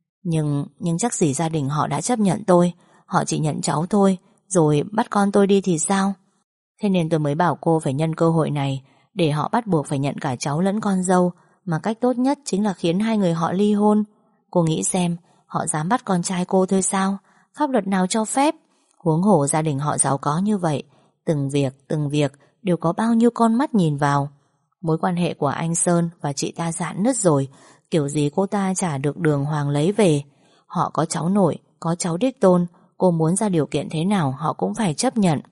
Nhưng chắc gì gia đình họ đã chấp nhận tôi. Họ chỉ nhận cháu thôi, rồi bắt con tôi đi thì sao? Thế nên tôi mới bảo cô phải nhân cơ hội này, để họ bắt buộc phải nhận cả cháu lẫn con dâu. Mà cách tốt nhất chính là khiến hai người họ ly hôn. Cô nghĩ xem, họ dám bắt con trai cô thôi sao? Pháp luật nào cho phép? Huống hồ gia đình họ giàu có như vậy, từng việc đều có bao nhiêu con mắt nhìn vào. Mối quan hệ của anh Sơn và chị ta rạn nứt rồi, kiểu gì cô ta chả được đường hoàng lấy về. Họ có cháu nội, có cháu đích tôn, cô muốn ra điều kiện thế nào họ cũng phải chấp nhận.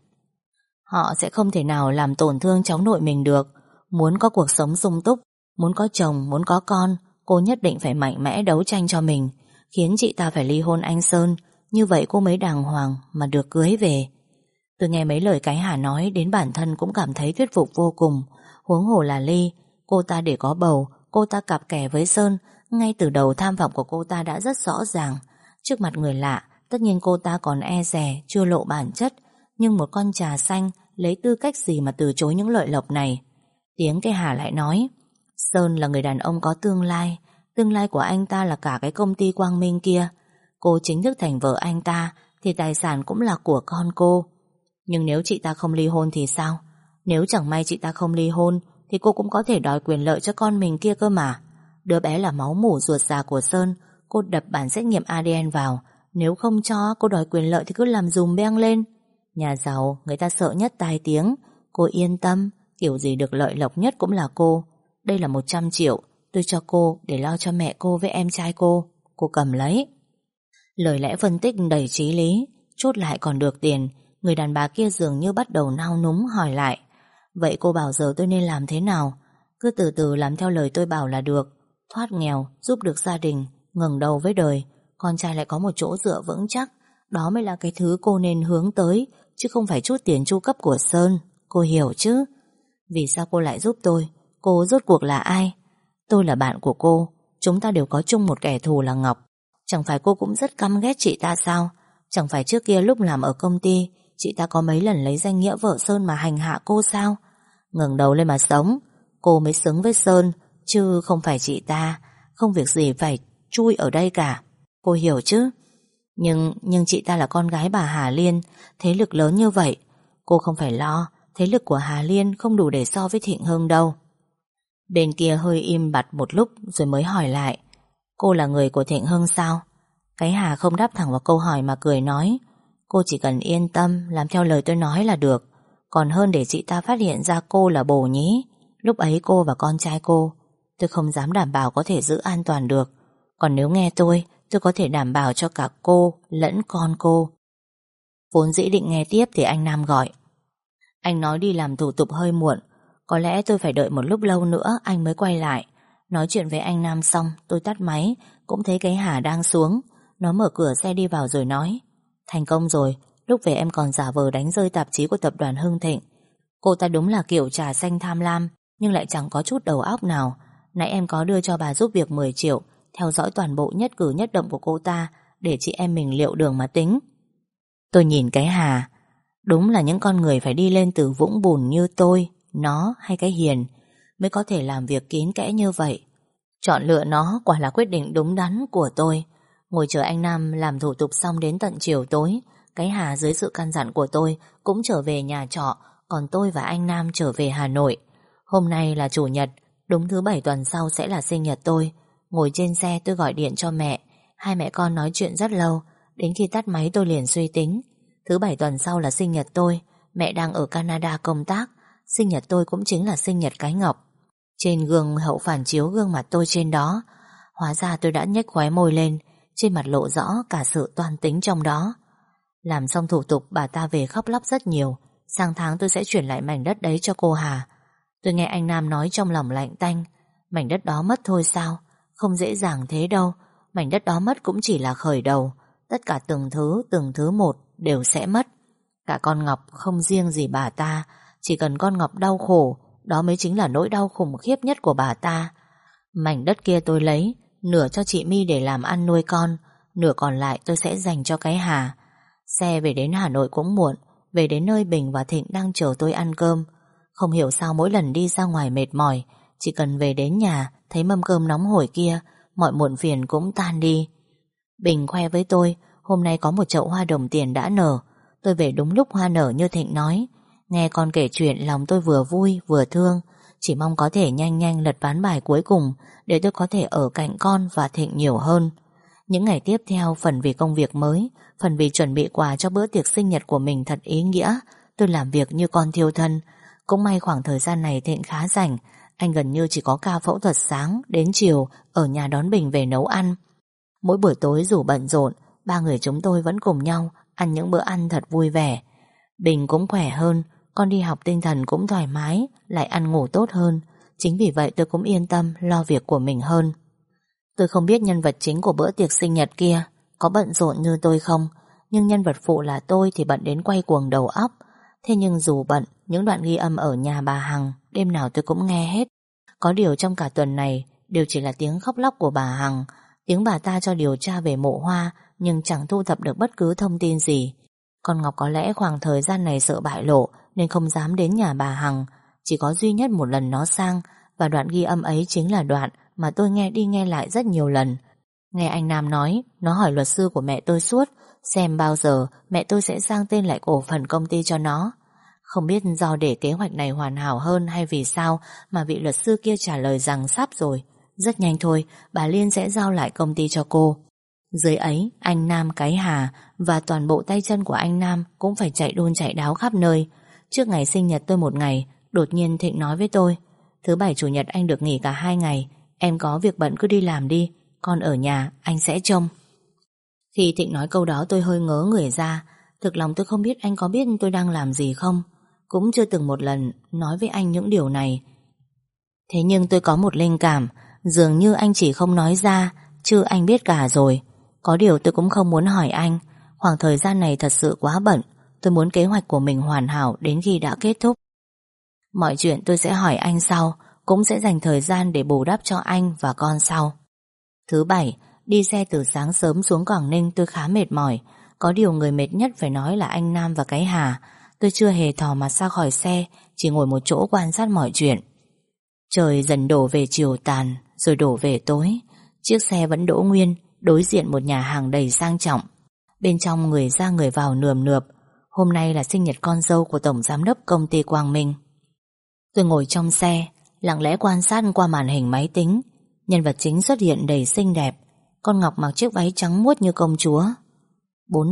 Họ sẽ không thể nào làm tổn thương cháu nội mình được. Muốn có cuộc sống sung túc, muốn có chồng, muốn có con, cô nhất định phải mạnh mẽ đấu tranh cho mình, khiến chị ta phải ly hôn anh Sơn. Như vậy cô mới đàng hoàng mà được cưới về. Tôi nghe mấy lời cái Hà nói, đến bản thân cũng cảm thấy thuyết phục vô cùng. Huống hồ là Ly, cô ta để có bầu, cô ta cặp kè với Sơn. Ngay từ đầu tham vọng của cô ta đã rất rõ ràng. Trước mặt người lạ, tất nhiên cô ta còn e dè, chưa lộ bản chất. Nhưng một con trà xanh lấy tư cách gì mà từ chối những lợi lộc này? Tiếng cái Hà lại nói: Sơn là người đàn ông có tương lai. Tương lai của anh ta là cả cái công ty Quang Minh kia. Cô chính thức thành vợ anh ta thì tài sản cũng là của con cô. Nhưng nếu chị ta không ly hôn thì sao? Nếu chẳng may chị ta không ly hôn thì cô cũng có thể đòi quyền lợi cho con mình kia cơ mà. Đứa bé là máu mủ ruột già của Sơn. Cô đập bản xét nghiệm ADN vào. Nếu không cho cô đòi quyền lợi thì cứ làm dùm beng lên. Nhà giàu người ta sợ nhất tai tiếng. Cô yên tâm, kiểu gì được lợi lộc nhất cũng là cô. Đây là 100 triệu tôi cho cô để lo cho mẹ cô với em trai cô. Cô cầm lấy. Lời lẽ phân tích đầy chí lý. Chốt lại còn được tiền. Người đàn bà kia dường như bắt đầu nao núng hỏi lại: vậy cô bảo giờ tôi nên làm thế nào? Cứ từ từ làm theo lời tôi bảo là được. Thoát nghèo, giúp được gia đình, ngẩng đầu với đời, con trai lại có một chỗ dựa vững chắc. Đó mới là cái thứ cô nên hướng tới, chứ không phải chút tiền chu cấp của Sơn. Cô hiểu chứ? Vì sao cô lại giúp tôi? Cô rốt cuộc là ai? Tôi là bạn của cô. Chúng ta đều có chung một kẻ thù là Ngọc. Chẳng phải cô cũng rất căm ghét chị ta sao? Chẳng phải trước kia lúc làm ở công ty chị ta có mấy lần lấy danh nghĩa vợ Sơn mà hành hạ cô sao? Ngẩng đầu lên mà sống. Cô mới xứng với Sơn, chứ không phải chị ta. Không việc gì phải chui ở đây cả. Cô hiểu chứ? Nhưng chị ta là con gái bà Hà Liên, thế lực lớn như vậy. Cô không phải lo, thế lực của Hà Liên không đủ để so với Thịnh Hưng đâu. Bên kia hơi im bặt một lúc rồi mới hỏi lại: cô là người của Thịnh Hưng sao? Cái Hà không đáp thẳng vào câu hỏi mà cười nói: cô chỉ cần yên tâm làm theo lời tôi nói là được. Còn hơn để chị ta phát hiện ra cô là bồ nhí. Lúc ấy cô và con trai cô, tôi không dám đảm bảo có thể giữ an toàn được. Còn nếu nghe tôi có thể đảm bảo cho cả cô lẫn con cô. Vốn dĩ định nghe tiếp thì anh Nam gọi: anh nói đi làm thủ tục hơi muộn, có lẽ tôi phải đợi một lúc lâu nữa anh mới quay lại. Nói chuyện với anh Nam xong tôi tắt máy, cũng thấy cái Hà đang xuống. Nó mở cửa xe đi vào rồi nói: thành công rồi, lúc về em còn giả vờ đánh rơi tạp chí của tập đoàn Hưng Thịnh. Cô ta đúng là kiểu trà xanh tham lam, nhưng lại chẳng có chút đầu óc nào. Nãy em có đưa cho bà giúp việc 10 triệu, theo dõi toàn bộ nhất cử nhất động của cô ta, để chị em mình liệu đường mà tính. Tôi nhìn cái Hà. Đúng là những con người phải đi lên từ vũng bùn như tôi, nó hay cái Hiền mới có thể làm việc kín kẽ như vậy. Chọn lựa nó quả là quyết định đúng đắn của tôi. Ngồi chờ anh Nam làm thủ tục xong đến tận chiều tối, cái Hà dưới sự căn dặn của tôi cũng trở về nhà trọ, còn tôi và anh Nam trở về Hà Nội. Hôm nay là chủ nhật, đúng thứ Bảy tuần sau sẽ là sinh nhật tôi. Ngồi trên xe tôi gọi điện cho mẹ. Hai mẹ con nói chuyện rất lâu. Đến khi tắt máy tôi liền suy tính. Thứ Bảy tuần sau là sinh nhật tôi. Mẹ đang ở Canada công tác. Sinh nhật tôi cũng chính là sinh nhật cái Ngọc. Trên gương hậu phản chiếu gương mặt tôi trên đó. Hóa ra tôi đã nhếch khóe môi lên. Trên mặt lộ rõ cả sự toan tính trong đó. Làm xong thủ tục bà ta về khóc lóc rất nhiều. Sang tháng tôi sẽ chuyển lại mảnh đất đấy cho cô Hà. Tôi nghe anh Nam nói trong lòng lạnh tanh. Mảnh đất đó mất thôi sao? Không dễ dàng thế đâu. Mảnh đất đó mất cũng chỉ là khởi đầu. Tất cả từng thứ một đều sẽ mất. Cả con Ngọc không riêng gì bà ta. Chỉ cần con Ngọc đau khổ, đó mới chính là nỗi đau khủng khiếp nhất của bà ta. Mảnh đất kia tôi lấy, nửa cho chị My để làm ăn nuôi con, nửa còn lại tôi sẽ dành cho cái Hà. Xe về đến Hà Nội cũng muộn. Về đến nơi Bình và Thịnh đang chờ tôi ăn cơm. Không hiểu sao mỗi lần đi ra ngoài mệt mỏi, chỉ cần về đến nhà thấy mâm cơm nóng hổi kia, mọi muộn phiền cũng tan đi. Bình khoe với tôi hôm nay có một chậu hoa đồng tiền đã nở. Tôi về đúng lúc hoa nở như Thịnh nói. Nghe con kể chuyện lòng tôi vừa vui vừa thương. Chỉ mong có thể nhanh nhanh lật ván bài cuối cùng, để tôi có thể ở cạnh con và Thịnh nhiều hơn. Những ngày tiếp theo, phần vì công việc mới, phần vì chuẩn bị quà cho bữa tiệc sinh nhật của mình thật ý nghĩa, tôi làm việc như con thiêu thân. Cũng may khoảng thời gian này Thịnh khá rảnh. Anh gần như chỉ có ca phẫu thuật sáng đến chiều ở nhà đón Bình về nấu ăn. Mỗi buổi tối dù bận rộn, ba người chúng tôi vẫn cùng nhau ăn những bữa ăn thật vui vẻ. Bình cũng khỏe hơn, con đi học tinh thần cũng thoải mái, lại ăn ngủ tốt hơn. Chính vì vậy tôi cũng yên tâm lo việc của mình hơn. Tôi không biết nhân vật chính của bữa tiệc sinh nhật kia có bận rộn như tôi không, nhưng nhân vật phụ là tôi thì bận đến quay cuồng đầu óc. Thế nhưng dù bận, những đoạn ghi âm ở nhà bà Hằng đêm nào tôi cũng nghe hết. Có điều trong cả tuần này đều chỉ là tiếng khóc lóc của bà Hằng, tiếng bà ta cho điều tra về mộ Hoa, nhưng chẳng thu thập được bất cứ thông tin gì. Con Ngọc có lẽ khoảng thời gian này sợ bại lộ nên không dám đến nhà bà Hằng. Chỉ có duy nhất một lần nó sang, và đoạn ghi âm ấy chính là đoạn mà tôi nghe đi nghe lại rất nhiều lần. Nghe anh Nam nói, nó hỏi luật sư của mẹ tôi suốt xem bao giờ mẹ tôi sẽ sang tên lại cổ phần công ty cho nó. Không biết do để kế hoạch này hoàn hảo hơn hay vì sao mà vị luật sư kia trả lời rằng sắp rồi. Rất nhanh thôi, bà Liên sẽ giao lại công ty cho cô. Dưới ấy, anh Nam, cái Hà và toàn bộ tay chân của anh Nam cũng phải chạy đôn chạy đáo khắp nơi. Trước ngày sinh nhật tôi một ngày, đột nhiên Thịnh nói với tôi: thứ Bảy chủ nhật anh được nghỉ cả 2 ngày. Em có việc bận cứ đi làm đi, con ở nhà anh sẽ trông. Khi Thịnh nói câu đó tôi hơi ngớ người ra. Thực lòng tôi không biết anh có biết tôi đang làm gì không. Cũng chưa từng một lần nói với anh những điều này. Thế nhưng tôi có một linh cảm, dường như anh chỉ không nói ra, chứ anh biết cả rồi. Có điều tôi cũng không muốn hỏi anh. Khoảng thời gian này thật sự quá bận. Tôi muốn kế hoạch của mình hoàn hảo đến khi đã kết thúc. Mọi chuyện tôi sẽ hỏi anh sau, cũng sẽ dành thời gian để bù đắp cho anh và con sau. Thứ bảy, đi xe từ sáng sớm xuống Quảng Ninh tôi khá mệt mỏi. Có điều người mệt nhất phải nói là anh Nam và cái Hà. Tôi chưa hề thò mặt ra khỏi xe, chỉ ngồi một chỗ quan sát mọi chuyện. Trời dần đổ về chiều tàn, rồi đổ về tối. Chiếc xe vẫn đỗ nguyên, đối diện một nhà hàng đầy sang trọng. Bên trong người ra người vào nườm nượp. Hôm nay là sinh nhật con dâu của tổng giám đốc công ty Quang Minh. Tôi ngồi trong xe, lặng lẽ quan sát qua màn hình máy tính. Nhân vật chính xuất hiện đầy xinh đẹp. Con Ngọc mặc chiếc váy trắng muốt như công chúa. 4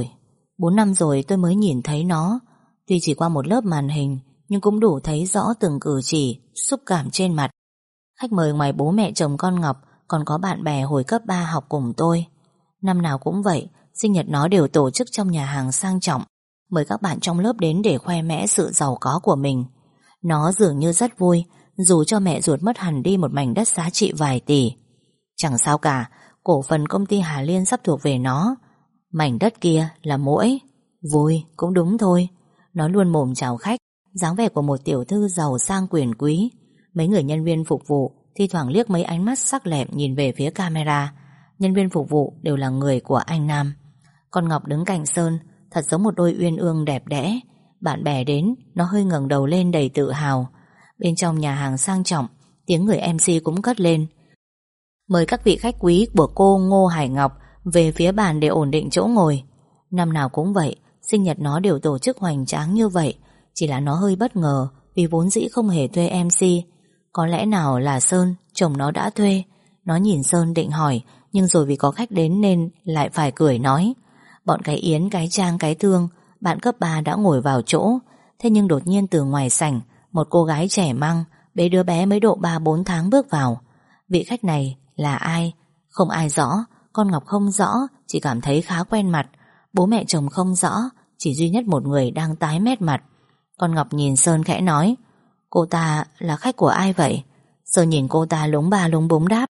năm rồi tôi mới nhìn thấy nó. Tuy chỉ qua một lớp màn hình, nhưng cũng đủ thấy rõ từng cử chỉ, xúc cảm trên mặt. Khách mời ngoài bố mẹ chồng con Ngọc còn có bạn bè hồi cấp 3 học cùng tôi. Năm nào cũng vậy, sinh nhật nó đều tổ chức trong nhà hàng sang trọng, mời các bạn trong lớp đến để khoe mẽ sự giàu có của mình. Nó dường như rất vui, dù cho mẹ ruột mất hẳn đi một mảnh đất giá trị vài tỷ. Chẳng sao cả, cổ phần công ty Hà Liên sắp thuộc về nó. Mảnh đất kia là muỗi. Vui, cũng đúng thôi. Nó luôn mồm chào khách, dáng vẻ của một tiểu thư giàu sang quyền quý. Mấy người nhân viên phục vụ thi thoảng liếc mấy ánh mắt sắc lẹm nhìn về phía camera. Nhân viên phục vụ đều là người của anh Nam. Con Ngọc đứng cạnh Sơn, thật giống một đôi uyên ương đẹp đẽ. Bạn bè đến, nó hơi ngẩng đầu lên đầy tự hào. Bên trong nhà hàng sang trọng, tiếng người MC cũng cất lên. Mời các vị khách quý của cô Ngô Hải Ngọc về phía bàn để ổn định chỗ ngồi. Năm nào cũng vậy, sinh nhật nó đều tổ chức hoành tráng như vậy. Chỉ là nó hơi bất ngờ vì vốn dĩ không hề thuê MC. Có lẽ nào là Sơn, chồng nó đã thuê. Nó nhìn Sơn định hỏi, nhưng rồi vì có khách đến nên lại phải cười nói. Bọn cái Yến, cái Trang, cái Thương, bạn cấp 3 đã ngồi vào chỗ. Thế nhưng đột nhiên từ ngoài sảnh, một cô gái trẻ măng, bế đứa bé mới độ 3-4 tháng bước vào. Vị khách này là ai? Không ai rõ. Con Ngọc không rõ, chỉ cảm thấy khá quen mặt. Bố mẹ chồng không rõ, chỉ duy nhất một người đang tái mét mặt. Con Ngọc nhìn Sơn khẽ nói, cô ta là khách của ai vậy? Sơn nhìn cô ta lúng ba lúng búng đáp,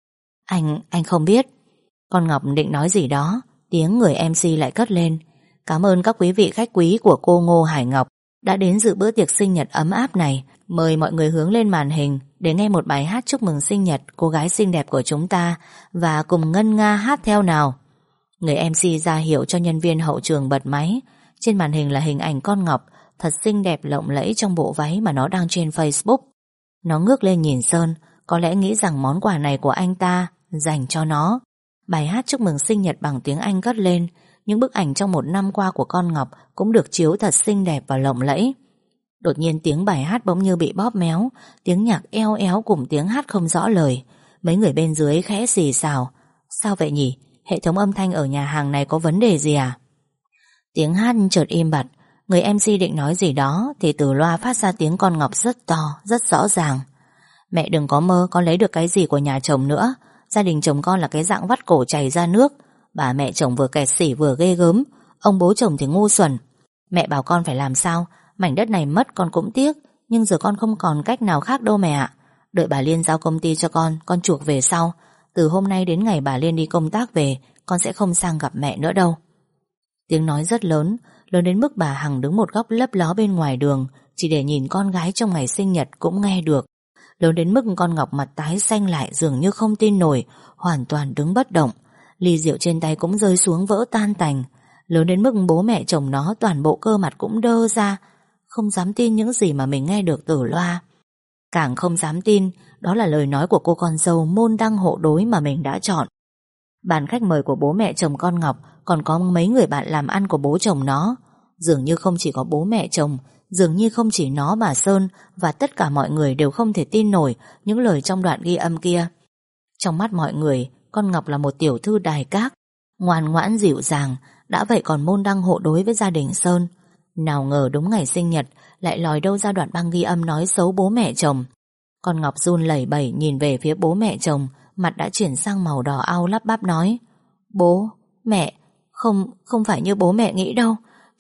Anh không biết. Con Ngọc định nói gì đó, tiếng người MC lại cất lên. Cảm ơn các quý vị khách quý của cô Ngô Hải Ngọc đã đến dự bữa tiệc sinh nhật ấm áp này. Mời mọi người hướng lên màn hình để nghe một bài hát chúc mừng sinh nhật cô gái xinh đẹp của chúng ta và cùng ngân nga hát theo nào. Người MC ra hiệu cho nhân viên hậu trường bật máy. Trên màn hình là hình ảnh con Ngọc thật xinh đẹp lộng lẫy trong bộ váy mà nó đăng trên Facebook. Nó ngước lên nhìn Sơn, có lẽ nghĩ rằng món quà này của anh ta dành cho nó. Bài hát chúc mừng sinh nhật bằng tiếng Anh cất lên. Những bức ảnh trong một năm qua của con Ngọc cũng được chiếu thật xinh đẹp và lộng lẫy. Đột nhiên tiếng bài hát bỗng như bị bóp méo, tiếng nhạc eo éo cùng tiếng hát không rõ lời. Mấy người bên dưới khẽ xì xào. Sao vậy nhỉ? Hệ thống âm thanh ở nhà hàng này có vấn đề gì à? Tiếng hát chợt im bặt. Người MC định nói gì đó thì từ loa phát ra tiếng con Ngọc rất to, rất rõ ràng. Mẹ đừng có mơ con lấy được cái gì của nhà chồng nữa. Gia đình chồng con là cái dạng vắt cổ chảy ra nước. Bà mẹ chồng vừa kẹt xỉ vừa ghê gớm. Ông bố chồng thì ngu xuẩn. Mẹ bảo con phải làm sao? Mảnh đất này mất con cũng tiếc, nhưng giờ con không còn cách nào khác đâu mẹ ạ. Đợi bà Liên giao công ty cho con chuộc về sau. Từ hôm nay đến ngày bà Liên đi công tác về, con sẽ không sang gặp mẹ nữa đâu. Tiếng nói rất lớn, lớn đến mức bà Hằng đứng một góc lấp ló bên ngoài đường, chỉ để nhìn con gái trong ngày sinh nhật cũng nghe được. Lớn đến mức con Ngọc mặt tái xanh lại dường như không tin nổi, hoàn toàn đứng bất động. Ly rượu trên tay cũng rơi xuống vỡ tan tành. Lớn đến mức bố mẹ chồng nó toàn bộ cơ mặt cũng đơ ra, không dám tin những gì mà mình nghe được từ loa. Càng không dám tin đó là lời nói của cô con dâu môn đăng hộ đối mà mình đã chọn. Bàn khách mời của bố mẹ chồng con Ngọc còn có mấy người bạn làm ăn của bố chồng nó. Dường như không chỉ có bố mẹ chồng, dường như không chỉ nó mà Sơn và tất cả mọi người đều không thể tin nổi những lời trong đoạn ghi âm kia. Trong mắt mọi người, con Ngọc là một tiểu thư đài các, ngoan ngoãn dịu dàng, đã vậy còn môn đăng hộ đối với gia đình Sơn. Nào ngờ đúng ngày sinh nhật lại lòi đâu ra đoạn băng ghi âm nói xấu bố mẹ chồng. Con Ngọc run lẩy bẩy nhìn về phía bố mẹ chồng, mặt đã chuyển sang màu đỏ au, lắp bắp nói: Bố, mẹ, không phải như bố mẹ nghĩ đâu.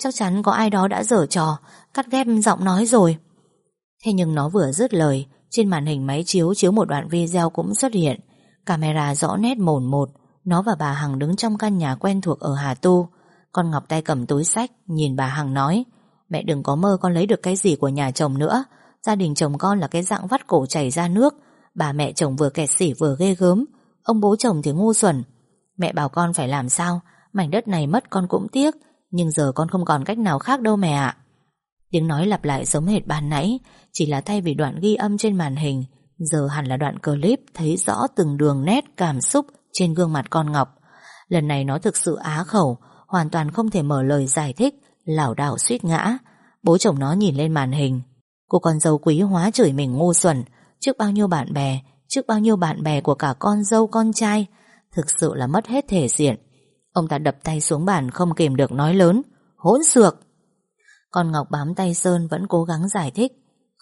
Chắc chắn có ai đó đã giở trò, cắt ghép giọng nói rồi. Thế nhưng nó vừa dứt lời, trên màn hình máy chiếu chiếu một đoạn video cũng xuất hiện. Camera rõ nét mồn một. Nó và bà Hằng đứng trong căn nhà quen thuộc ở Hà Tu. Con Ngọc tay cầm túi xách, nhìn bà Hằng nói: Mẹ đừng có mơ con lấy được cái gì của nhà chồng nữa. Gia đình chồng con là cái dạng vắt cổ chảy ra nước. Bà mẹ chồng vừa kẹt xỉ vừa ghê gớm. Ông bố chồng thì ngu xuẩn. Mẹ bảo con phải làm sao? Mảnh đất này mất con cũng tiếc, nhưng giờ con không còn cách nào khác đâu mẹ ạ. Tiếng nói lặp lại giống hệt ban nãy, chỉ là thay vì đoạn ghi âm trên màn hình, giờ hẳn là đoạn clip thấy rõ từng đường nét cảm xúc trên gương mặt con Ngọc. Lần này nó thực sự á khẩu, hoàn toàn không thể mở lời giải thích, lảo đảo suýt ngã. Bố chồng nó nhìn lên màn hình. Cô con dâu quý hóa chửi mình ngu xuẩn trước bao nhiêu bạn bè của cả con dâu con trai. Thực sự là mất hết thể diện. Ông ta đập tay xuống bàn không kìm được nói lớn: Hỗn xược! Con Ngọc bám tay Sơn vẫn cố gắng giải thích: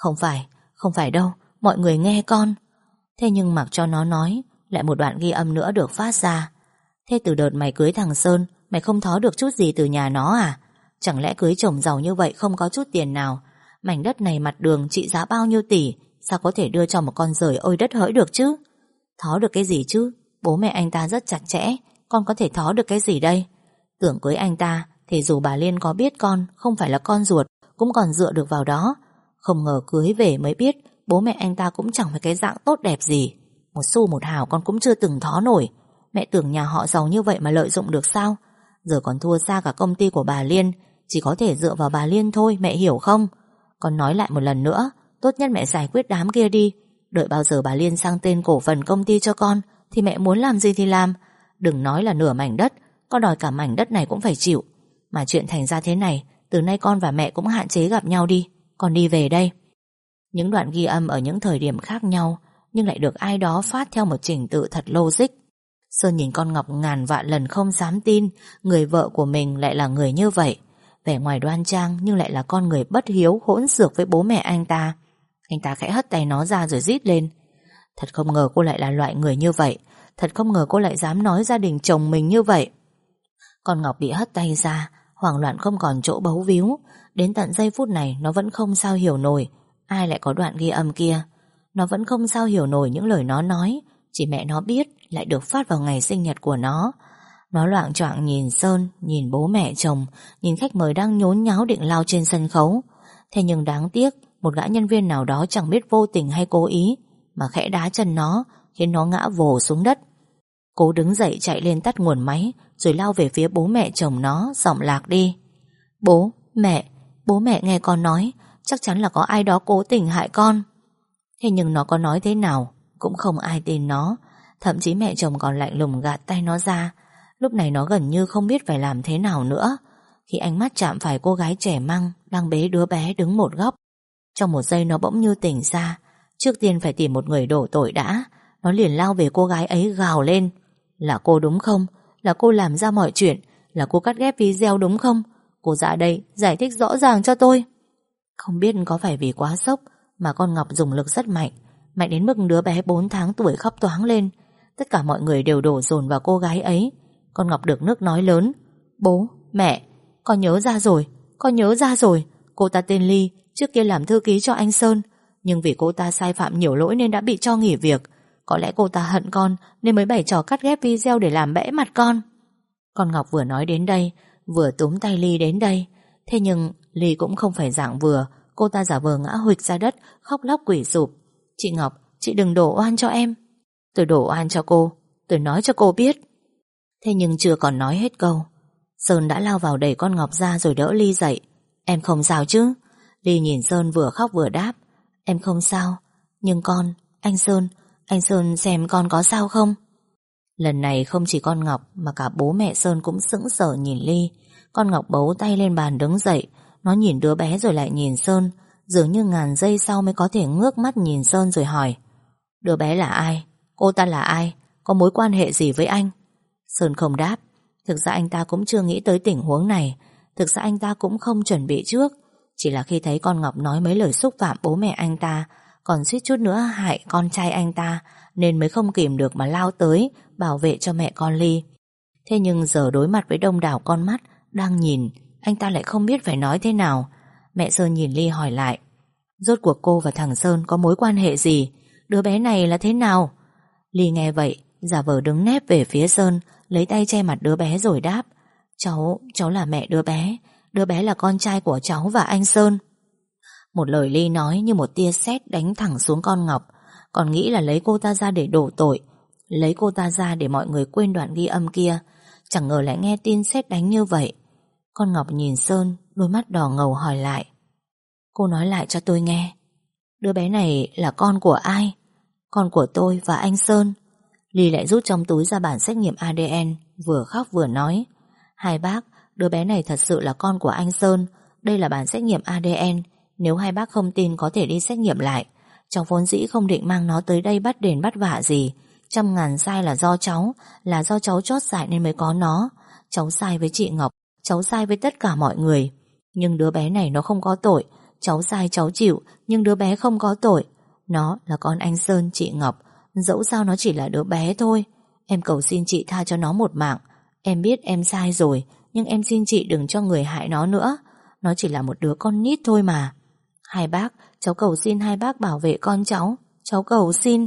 Không phải đâu, mọi người nghe con. Thế nhưng mặc cho nó nói, lại một đoạn ghi âm nữa được phát ra. Thế từ đợt mày cưới thằng Sơn, mày không thó được chút gì từ nhà nó à? Chẳng lẽ cưới chồng giàu như vậy không có chút tiền nào? Mảnh đất này mặt đường trị giá bao nhiêu tỷ, sao có thể đưa cho một con rời ôi đất hỡi được chứ? Thó được cái gì chứ? Bố mẹ anh ta rất chặt chẽ, con có thể thó được cái gì đây? Tưởng cưới anh ta thì dù bà Liên có biết con không phải là con ruột cũng còn dựa được vào đó. Không ngờ cưới về mới biết bố mẹ anh ta cũng chẳng phải cái dạng tốt đẹp gì. Một xu một hào con cũng chưa từng thó nổi. Mẹ tưởng nhà họ giàu như vậy mà lợi dụng được sao? Giờ còn thua xa cả công ty của bà Liên, chỉ có thể dựa vào bà Liên thôi, mẹ hiểu không? Con nói lại một lần nữa, tốt nhất mẹ giải quyết đám kia đi. Đợi bao giờ bà Liên sang tên cổ phần công ty cho con thì mẹ muốn làm gì thì làm. Đừng nói là nửa mảnh đất, con đòi cả mảnh đất này cũng phải chịu. Mà chuyện thành ra thế này, từ nay con và mẹ cũng hạn chế gặp nhau đi. Con đi về đây. Những đoạn ghi âm ở những thời điểm khác nhau, nhưng lại được ai đó phát theo một trình tự thật logic. Sơn nhìn con Ngọc ngàn vạn lần không dám tin người vợ của mình lại là người như vậy. Vẻ ngoài đoan trang nhưng lại là con người bất hiếu, hỗn xược với bố mẹ anh ta. Anh ta khẽ hất tay nó ra rồi rít lên: Thật không ngờ cô lại là loại người như vậy. Thật không ngờ cô lại dám nói gia đình chồng mình như vậy. Con Ngọc bị hất tay ra, hoảng loạn không còn chỗ bấu víu. Đến tận giây phút này nó vẫn không sao hiểu nổi ai lại có đoạn ghi âm kia. Nó vẫn không sao hiểu nổi những lời nó nói, chỉ mẹ nó biết lại được phát vào ngày sinh nhật của nó. Nó loạng choạng nhìn Sơn, nhìn bố mẹ chồng, nhìn khách mời đang nhốn nháo định lao trên sân khấu. Thế nhưng đáng tiếc, một gã nhân viên nào đó chẳng biết vô tình hay cố ý mà khẽ đá chân nó, khiến nó ngã vồ xuống đất. Cố đứng dậy chạy lên tắt nguồn máy, rồi lao về phía bố mẹ chồng nó, giọng lạc đi: Bố mẹ nghe con nói, chắc chắn là có ai đó cố tình hại con. Thế nhưng nó có nói thế nào cũng không ai tin nó. Thậm chí mẹ chồng còn lạnh lùng gạt tay nó ra. Lúc này nó gần như không biết phải làm thế nào nữa, khi ánh mắt chạm phải cô gái trẻ măng đang bế đứa bé đứng một góc. Trong một giây nó bỗng như tỉnh ra. Trước tiên phải tìm một người đổ tội đã. Nó liền lao về cô gái ấy gào lên: Là cô đúng không? Là cô làm ra mọi chuyện? Là cô cắt ghép video đúng không? Cô ra đây giải thích rõ ràng cho tôi. Không biết có phải vì quá sốc mà con Ngọc dùng lực rất mạnh, mạnh đến mức đứa bé 4 tháng tuổi khóc toáng lên. Tất cả mọi người đều đổ dồn vào cô gái ấy. Con Ngọc được nước nói lớn: Bố, mẹ, con nhớ ra rồi. Cô ta tên Ly, trước kia làm thư ký cho anh Sơn, nhưng vì cô ta sai phạm nhiều lỗi nên đã bị cho nghỉ việc. Có lẽ cô ta hận con nên mới bày trò cắt ghép video để làm bẽ mặt con. Con Ngọc vừa nói đến đây, vừa túm tay Ly đến đây. Thế nhưng Ly cũng không phải dạng vừa. Cô ta giả vờ ngã huỵch ra đất, khóc lóc quỷ sụp: Chị Ngọc, chị đừng đổ oan cho em. Tôi đổ oan cho cô, tôi nói cho cô biết. Thế nhưng chưa còn nói hết câu, Sơn đã lao vào đẩy con Ngọc ra rồi đỡ Ly dậy. Em không sao chứ? Ly nhìn Sơn vừa khóc vừa đáp: Em không sao. Nhưng con, anh Sơn xem con có sao không? Lần này không chỉ con Ngọc mà cả bố mẹ Sơn cũng sững sờ nhìn Ly. Con Ngọc bấu tay lên bàn đứng dậy. Nó nhìn đứa bé rồi lại nhìn Sơn, dường như ngàn giây sau mới có thể ngước mắt nhìn Sơn rồi hỏi: Đứa bé là ai? Cô ta là ai? Có mối quan hệ gì với anh? Sơn không đáp. Thực ra anh ta cũng chưa nghĩ tới tình huống này. Thực ra anh ta cũng không chuẩn bị trước. Chỉ là khi thấy con Ngọc nói mấy lời xúc phạm bố mẹ anh ta, còn suýt chút nữa hại con trai anh ta, nên mới không kìm được mà lao tới bảo vệ cho mẹ con Ly. Thế nhưng giờ đối mặt với đông đảo con mắt đang nhìn, anh ta lại không biết phải nói thế nào. Mẹ Sơn nhìn Ly hỏi lại, rốt cuộc cô và thằng Sơn có mối quan hệ gì? Đứa bé này là thế nào? Ly nghe vậy, giả vờ đứng nép về phía Sơn, lấy tay che mặt đứa bé rồi đáp, cháu là mẹ đứa bé. Đứa bé là con trai của cháu và anh Sơn. Một lời Ly nói như một tia sét đánh thẳng xuống con Ngọc. Còn nghĩ là lấy cô ta ra để đổ tội, lấy cô ta ra để mọi người quên đoạn ghi âm kia. Chẳng ngờ lại nghe tin sét đánh như vậy. Con Ngọc nhìn Sơn, đôi mắt đỏ ngầu hỏi lại, cô nói lại cho tôi nghe, đứa bé này là con của ai? Con của tôi và anh Sơn. Ly lại rút trong túi ra bản xét nghiệm ADN, vừa khóc vừa nói, hai bác, đứa bé này thật sự là con của anh Sơn. Đây là bản xét nghiệm ADN. Nếu hai bác không tin có thể đi xét nghiệm lại. Cháu vốn dĩ không định mang nó tới đây bắt đền bắt vạ gì. 100.000 sai là do cháu, là do cháu chót dại nên mới có nó. Cháu sai với chị Ngọc, cháu sai với tất cả mọi người. Nhưng đứa bé này nó không có tội. Cháu sai cháu chịu, nhưng đứa bé không có tội. Nó là con anh Sơn, chị Ngọc. Dẫu sao nó chỉ là đứa bé thôi. Em cầu xin chị tha cho nó một mạng. Em biết em sai rồi, nhưng em xin chị đừng cho người hại nó nữa. Nó chỉ là một đứa con nít thôi mà. Hai bác, cháu cầu xin hai bác bảo vệ con cháu. Cháu cầu xin.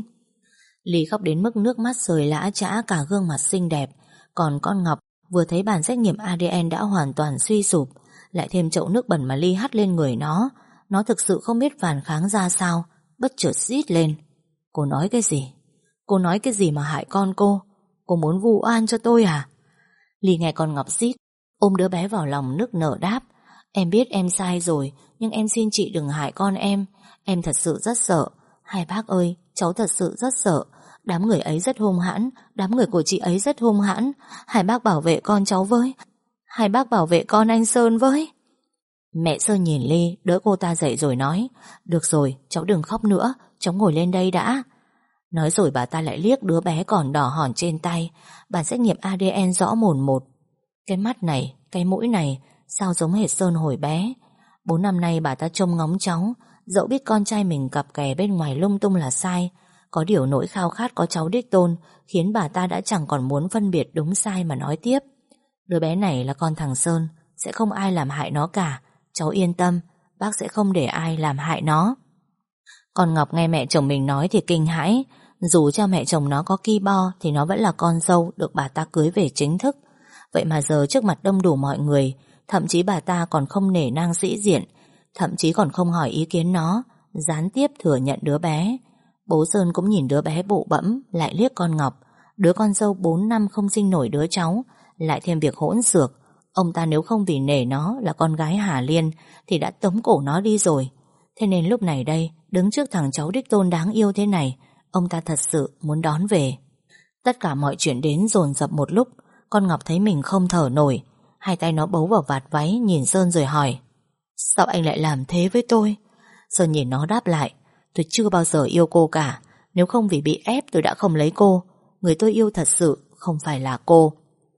Ly khóc đến mức nước mắt rơi lã chã cả gương mặt xinh đẹp. Còn con Ngọc vừa thấy bản xét nghiệm ADN đã hoàn toàn suy sụp, lại thêm chậu nước bẩn mà Ly hắt lên người nó. Nó thực sự không biết phản kháng ra sao, bất chợt rít lên. Cô nói cái gì? Cô nói cái gì mà hại con cô? Cô muốn vu oan cho tôi à? Ly nghe con Ngọc rít, ôm đứa bé vào lòng nức nở đáp, em biết em sai rồi, nhưng em xin chị đừng hại con em. Em thật sự rất sợ. Hai bác ơi, cháu thật sự rất sợ. Đám người ấy rất hung hãn, đám người của chị ấy rất hung hãn. Hai bác bảo vệ con cháu với. Hai bác bảo vệ con anh Sơn với. Mẹ Sơn nhìn Ly, đỡ cô ta dậy rồi nói, được rồi, cháu đừng khóc nữa, cháu ngồi lên đây đã. Nói rồi bà ta lại liếc đứa bé còn đỏ hòn trên tay. Bản xét nghiệm ADN rõ mồn một. Cái mắt này, cái mũi này sao giống hệt Sơn hồi bé. 4 năm nay bà ta trông ngóng cháu, dẫu biết con trai mình cặp kè bên ngoài lung tung là sai. Có điều nỗi khao khát có cháu đích tôn khiến bà ta đã chẳng còn muốn phân biệt đúng sai mà nói tiếp. Đứa bé này là con thằng Sơn, sẽ không ai làm hại nó cả. Cháu yên tâm, bác sẽ không để ai làm hại nó. Còn Ngọc nghe mẹ chồng mình nói thì kinh hãi. Dù cho mẹ chồng nó có ki bo thì nó vẫn là con dâu được bà ta cưới về chính thức. Vậy mà giờ trước mặt đông đủ mọi người, thậm chí bà ta còn không nể nang sĩ diện, thậm chí còn không hỏi ý kiến nó, gián tiếp thừa nhận đứa bé. Bố Sơn cũng nhìn đứa bé bụ bẫm, lại liếc con Ngọc. Đứa con dâu 4 năm không sinh nổi đứa cháu, lại thêm việc hỗn xược. Ông ta nếu không vì nể nó là con gái Hà Liên thì đã tống cổ nó đi rồi. Thế nên lúc này đây, đứng trước thằng cháu đích tôn đáng yêu thế này, ông ta thật sự muốn đón về. Tất cả mọi chuyện đến dồn dập một lúc. Con Ngọc thấy mình không thở nổi, hai tay nó bấu vào vạt váy, nhìn Sơn rồi hỏi, sao anh lại làm thế với tôi? Sơn nhìn nó đáp lại, tôi chưa bao giờ yêu cô cả. Nếu không vì bị ép tôi đã không lấy cô. Người tôi yêu thật sự không phải là cô.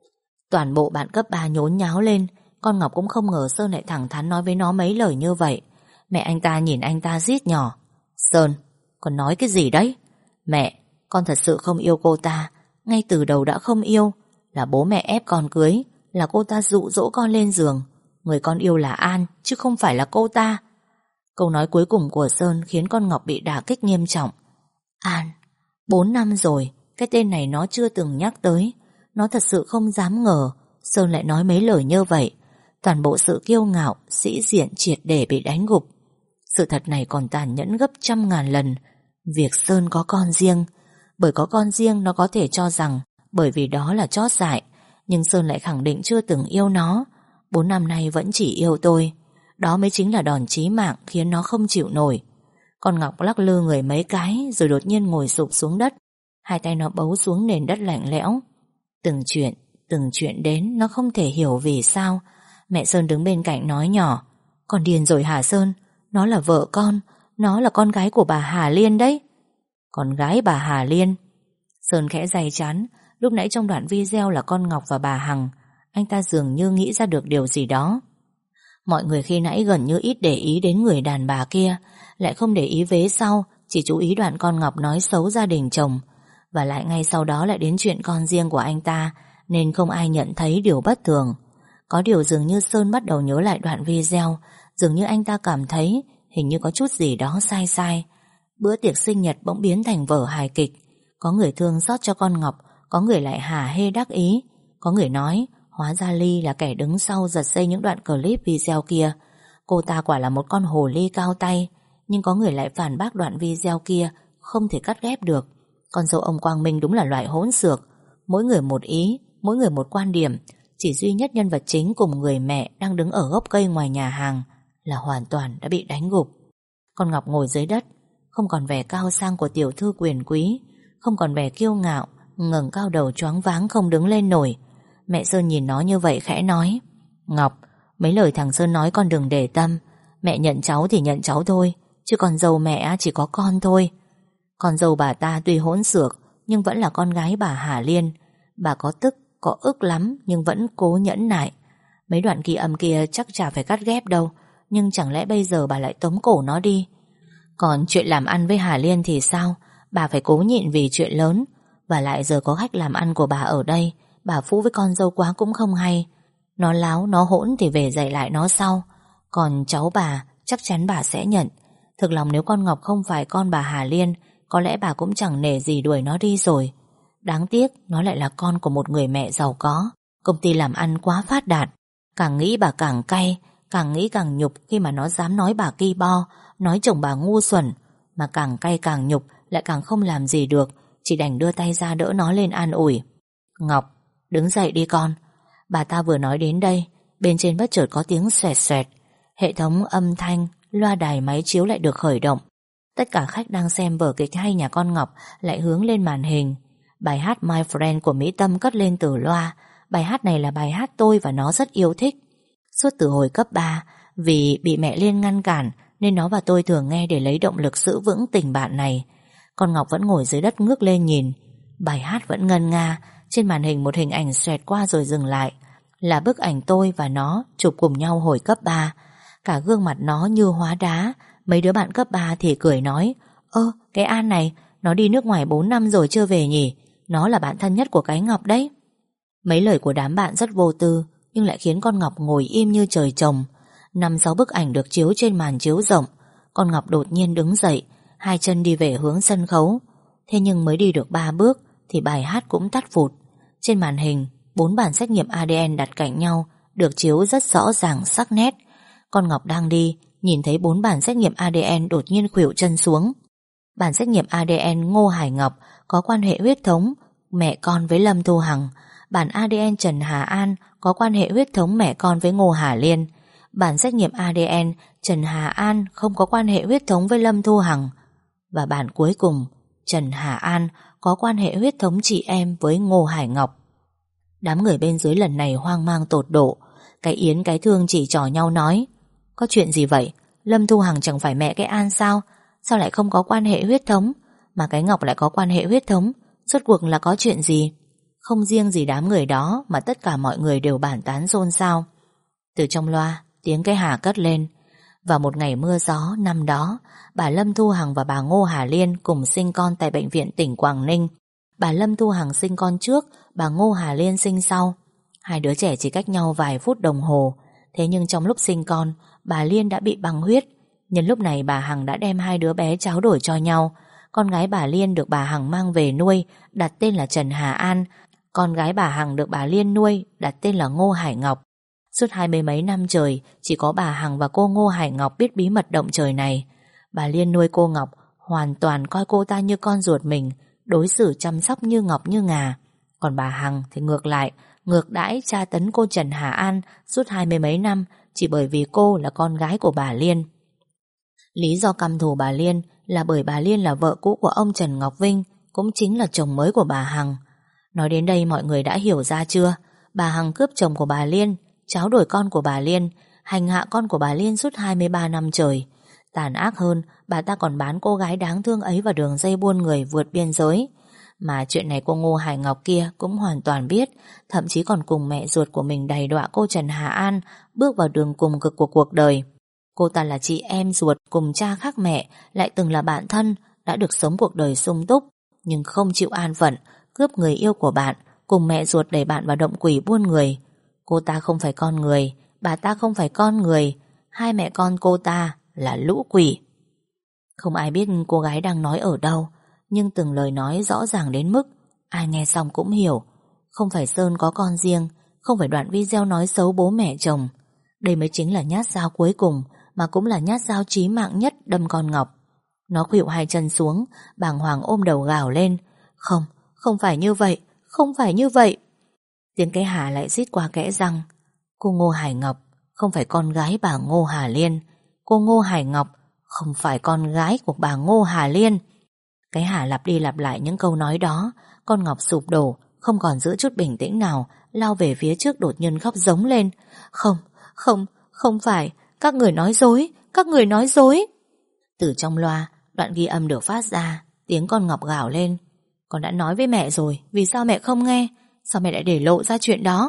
Toàn bộ bạn cấp 3 nhốn nháo lên. Con Ngọc cũng không ngờ Sơn lại thẳng thắn nói với nó mấy lời như vậy. Mẹ anh ta nhìn anh ta rít nhỏ, Sơn, con nói cái gì đấy? Mẹ, con thật sự không yêu cô ta. Ngay từ đầu đã không yêu. Là bố mẹ ép con cưới, là cô ta dụ dỗ con lên giường. Người con yêu là An, chứ không phải là cô ta. Câu nói cuối cùng của Sơn khiến con Ngọc bị đả kích nghiêm trọng. An, 4 năm rồi, cái tên này nó chưa từng nhắc tới. Nó thật sự không dám ngờ Sơn lại nói mấy lời như vậy. Toàn bộ sự kiêu ngạo, sĩ diện triệt để bị đánh gục. Sự thật này còn tàn nhẫn gấp 100.000 lần. Việc Sơn có con riêng. Bởi có con riêng nó có thể cho rằng bởi vì đó là chót dại. Nhưng Sơn lại khẳng định chưa từng yêu nó. 4 năm nay vẫn chỉ yêu tôi. Đó mới chính là đòn chí mạng khiến nó không chịu nổi. Con Ngọc lắc lư người mấy cái rồi đột nhiên ngồi sụp xuống đất. Hai tay nó bấu xuống nền đất lạnh lẽo. Từng chuyện đến nó không thể hiểu vì sao. Mẹ Sơn đứng bên cạnh nói nhỏ, con điên rồi hả Sơn? Nó là vợ con, nó là con gái của bà Hà Liên đấy. Con gái bà Hà Liên? Sơn khẽ day chán. Lúc nãy trong đoạn video là con Ngọc và bà Hằng. Anh ta dường như nghĩ ra được điều gì đó. Mọi người khi nãy gần như ít để ý đến người đàn bà kia, lại không để ý vế sau, chỉ chú ý đoạn con Ngọc nói xấu gia đình chồng. Và lại ngay sau đó lại đến chuyện con riêng của anh ta, nên không ai nhận thấy điều bất thường. Có điều dường như Sơn bắt đầu nhớ lại đoạn video. Dường như anh ta cảm thấy hình như có chút gì đó sai sai. Bữa tiệc sinh nhật bỗng biến thành vở hài kịch. Có người thương xót cho con Ngọc, có người lại hả hê đắc ý. Có người nói hóa ra Ly là kẻ đứng sau giật dây những đoạn clip video kia. Cô ta quả là một con hồ ly cao tay. Nhưng có người lại phản bác đoạn video kia không thể cắt ghép được. Con dâu ông Quang Minh đúng là loại hỗn xược. Mỗi người một ý, mỗi người một quan điểm. Chỉ duy nhất nhân vật chính cùng người mẹ đang đứng ở gốc cây ngoài nhà hàng là hoàn toàn đã bị đánh gục. Con Ngọc ngồi dưới đất, không còn vẻ cao sang của tiểu thư quyền quý, không còn vẻ kiêu ngạo, ngẩng cao đầu choáng váng không đứng lên nổi. Mẹ Sơn nhìn nó như vậy khẽ nói: Ngọc, mấy lời thằng Sơn nói con đừng để tâm. Mẹ nhận cháu thì nhận cháu thôi, chứ con dâu mẹ chỉ có con thôi. Con dâu bà ta tuy hỗn xược nhưng vẫn là con gái bà Hà Liên. Bà có tức, có ức lắm nhưng vẫn cố nhẫn nại. Mấy đoạn ghi âm kia chắc chả phải cắt ghép đâu, nhưng chẳng lẽ bây giờ bà lại tống cổ nó đi. Còn chuyện làm ăn với Hà Liên thì sao? Bà phải cố nhịn vì chuyện lớn. Và lại giờ có khách làm ăn của bà ở đây, bà phũ với con dâu quá cũng không hay. Nó láo, nó hỗn thì về dạy lại nó sau. Còn cháu bà, chắc chắn bà sẽ nhận. Thực lòng nếu con Ngọc không phải con bà Hà Liên, có lẽ bà cũng chẳng nể gì đuổi nó đi rồi. Đáng tiếc nó lại là con của một người mẹ giàu có, công ty làm ăn quá phát đạt. Càng nghĩ bà càng cay, càng nghĩ càng nhục khi mà nó dám nói bà ki bo, nói chồng bà ngu xuẩn. Mà càng cay càng nhục, lại càng không làm gì được, chỉ đành đưa tay ra đỡ nó lên an ủi. Ngọc, đứng dậy đi con. Bà ta vừa nói đến đây, bên trên bất chợt có tiếng xoẹt xoẹt. Hệ thống âm thanh, loa đài máy chiếu lại được khởi động. Tất cả khách đang xem vở kịch hay nhà con Ngọc lại hướng lên màn hình. Bài hát My Friend của Mỹ Tâm cất lên từ loa. Bài hát này là bài hát tôi và nó rất yêu thích. Suốt từ hồi cấp 3, vì bị mẹ Liên ngăn cản nên nó và tôi thường nghe để lấy động lực giữ vững tình bạn này. Con Ngọc vẫn ngồi dưới đất ngước lên nhìn. Bài hát vẫn ngân nga. Trên màn hình một hình ảnh xoẹt qua rồi dừng lại. Là bức ảnh tôi và nó chụp cùng nhau hồi cấp 3. Cả gương mặt nó như hóa đá. Mấy đứa bạn cấp 3 thì cười nói: Ơ, cái An này, nó đi nước ngoài 4 năm rồi chưa về nhỉ? Nó là bạn thân nhất của cái Ngọc đấy. Mấy lời của đám bạn rất vô tư, nhưng lại khiến con Ngọc ngồi im như trời trồng. 5-6 bức ảnh được chiếu trên màn chiếu rộng. Con Ngọc đột nhiên đứng dậy, hai chân đi về hướng sân khấu. Thế nhưng mới đi được 3 bước thì bài hát cũng tắt phụt. Trên màn hình 4 bản xét nghiệm ADN đặt cạnh nhau, được chiếu rất rõ ràng sắc nét. Con Ngọc đang đi, nhìn thấy 4 bản xét nghiệm ADN đột nhiên khuỵu chân xuống. Bản xét nghiệm ADN Ngô Hải Ngọc có quan hệ huyết thống mẹ con với Lâm Thu Hằng. Bản ADN Trần Hà An có quan hệ huyết thống mẹ con với Ngô Hà Liên. Bản xét nghiệm ADN Trần Hà An không có quan hệ huyết thống với Lâm Thu Hằng. Và bản cuối cùng, Trần Hà An có quan hệ huyết thống chị em với Ngô Hải Ngọc. Đám người bên dưới lần này hoang mang tột độ. Cái Yến cái Thương chỉ trò nhau nói: Có chuyện gì vậy? Lâm Thu Hằng chẳng phải mẹ cái An sao? Sao lại không có quan hệ huyết thống? Mà cái Ngọc lại có quan hệ huyết thống? Rốt cuộc là có chuyện gì? Không riêng gì đám người đó mà tất cả mọi người đều bàn tán xôn xao. Từ trong loa, tiếng cái Hà cất lên. Vào một ngày mưa gió năm đó, bà Lâm Thu Hằng và bà Ngô Hà Liên cùng sinh con tại bệnh viện tỉnh Quảng Ninh. Bà Lâm Thu Hằng sinh con trước, bà Ngô Hà Liên sinh sau. Hai đứa trẻ chỉ cách nhau vài phút đồng hồ. Thế nhưng trong lúc sinh con, bà Liên đã bị băng huyết. Nhân lúc này bà Hằng đã đem hai đứa bé tráo đổi cho nhau. Con gái bà Liên được bà Hằng mang về nuôi, đặt tên là Trần Hà An. Con gái bà Hằng được bà Liên nuôi, đặt tên là Ngô Hải Ngọc. Suốt 20 mấy năm trời, chỉ có bà Hằng và cô Ngô Hải Ngọc biết bí mật động trời này. Bà Liên nuôi cô Ngọc, hoàn toàn coi cô ta như con ruột mình, đối xử chăm sóc như ngọc như ngà. Còn bà Hằng thì ngược lại, ngược đãi tra tấn cô Trần Hà An suốt 20 mấy năm, chỉ bởi vì cô là con gái của bà Liên. Lý do căm thù bà Liên là bởi bà Liên là vợ cũ của ông Trần Ngọc Vinh, cũng chính là chồng mới của bà Hằng. Nói đến đây mọi người đã hiểu ra chưa? Bà Hằng cướp chồng của bà Liên, tráo đổi con của bà Liên, hành hạ con của bà Liên suốt 23 năm trời. Tàn ác hơn, bà ta còn bán cô gái đáng thương ấy vào đường dây buôn người vượt biên giới. Mà chuyện này cô Ngô Hải Ngọc kia cũng hoàn toàn biết, thậm chí còn cùng mẹ ruột của mình đày đọa cô Trần Hà An bước vào đường cùng cực của cuộc đời. Cô ta là chị em ruột cùng cha khác mẹ, lại từng là bạn thân, đã được sống cuộc đời sung túc, nhưng không chịu an phận, cướp người yêu của bạn, cùng mẹ ruột đẩy bạn vào động quỷ buôn người. Cô ta không phải con người, bà ta không phải con người, hai mẹ con cô ta là lũ quỷ. Không ai biết cô gái đang nói ở đâu, nhưng từng lời nói rõ ràng đến mức ai nghe xong cũng hiểu. Không phải Sơn có con riêng, không phải đoạn video nói xấu bố mẹ chồng. Đây mới chính là nhát dao cuối cùng, mà cũng là nhát dao chí mạng nhất đâm con Ngọc. Nó khuỵu hai chân xuống, bàng hoàng ôm đầu gào lên. Không, không phải như vậy, không phải như vậy. Tiếng cái Hà lại rít qua kẽ răng. Cô Ngô Hải Ngọc không phải con gái bà Ngô Hà Liên. Cô Ngô Hải Ngọc không phải con gái của bà Ngô Hà Liên. Cái Hà lặp đi lặp lại những câu nói đó. Con Ngọc sụp đổ, không còn giữ chút bình tĩnh nào, lao về phía trước đột nhiên khóc giống lên. Không, không, không phải, các người nói dối, các người nói dối. Từ trong loa, đoạn ghi âm được phát ra, tiếng con Ngọc gào lên. Con đã nói với mẹ rồi, vì sao mẹ không nghe? Sao mẹ lại để lộ ra chuyện đó?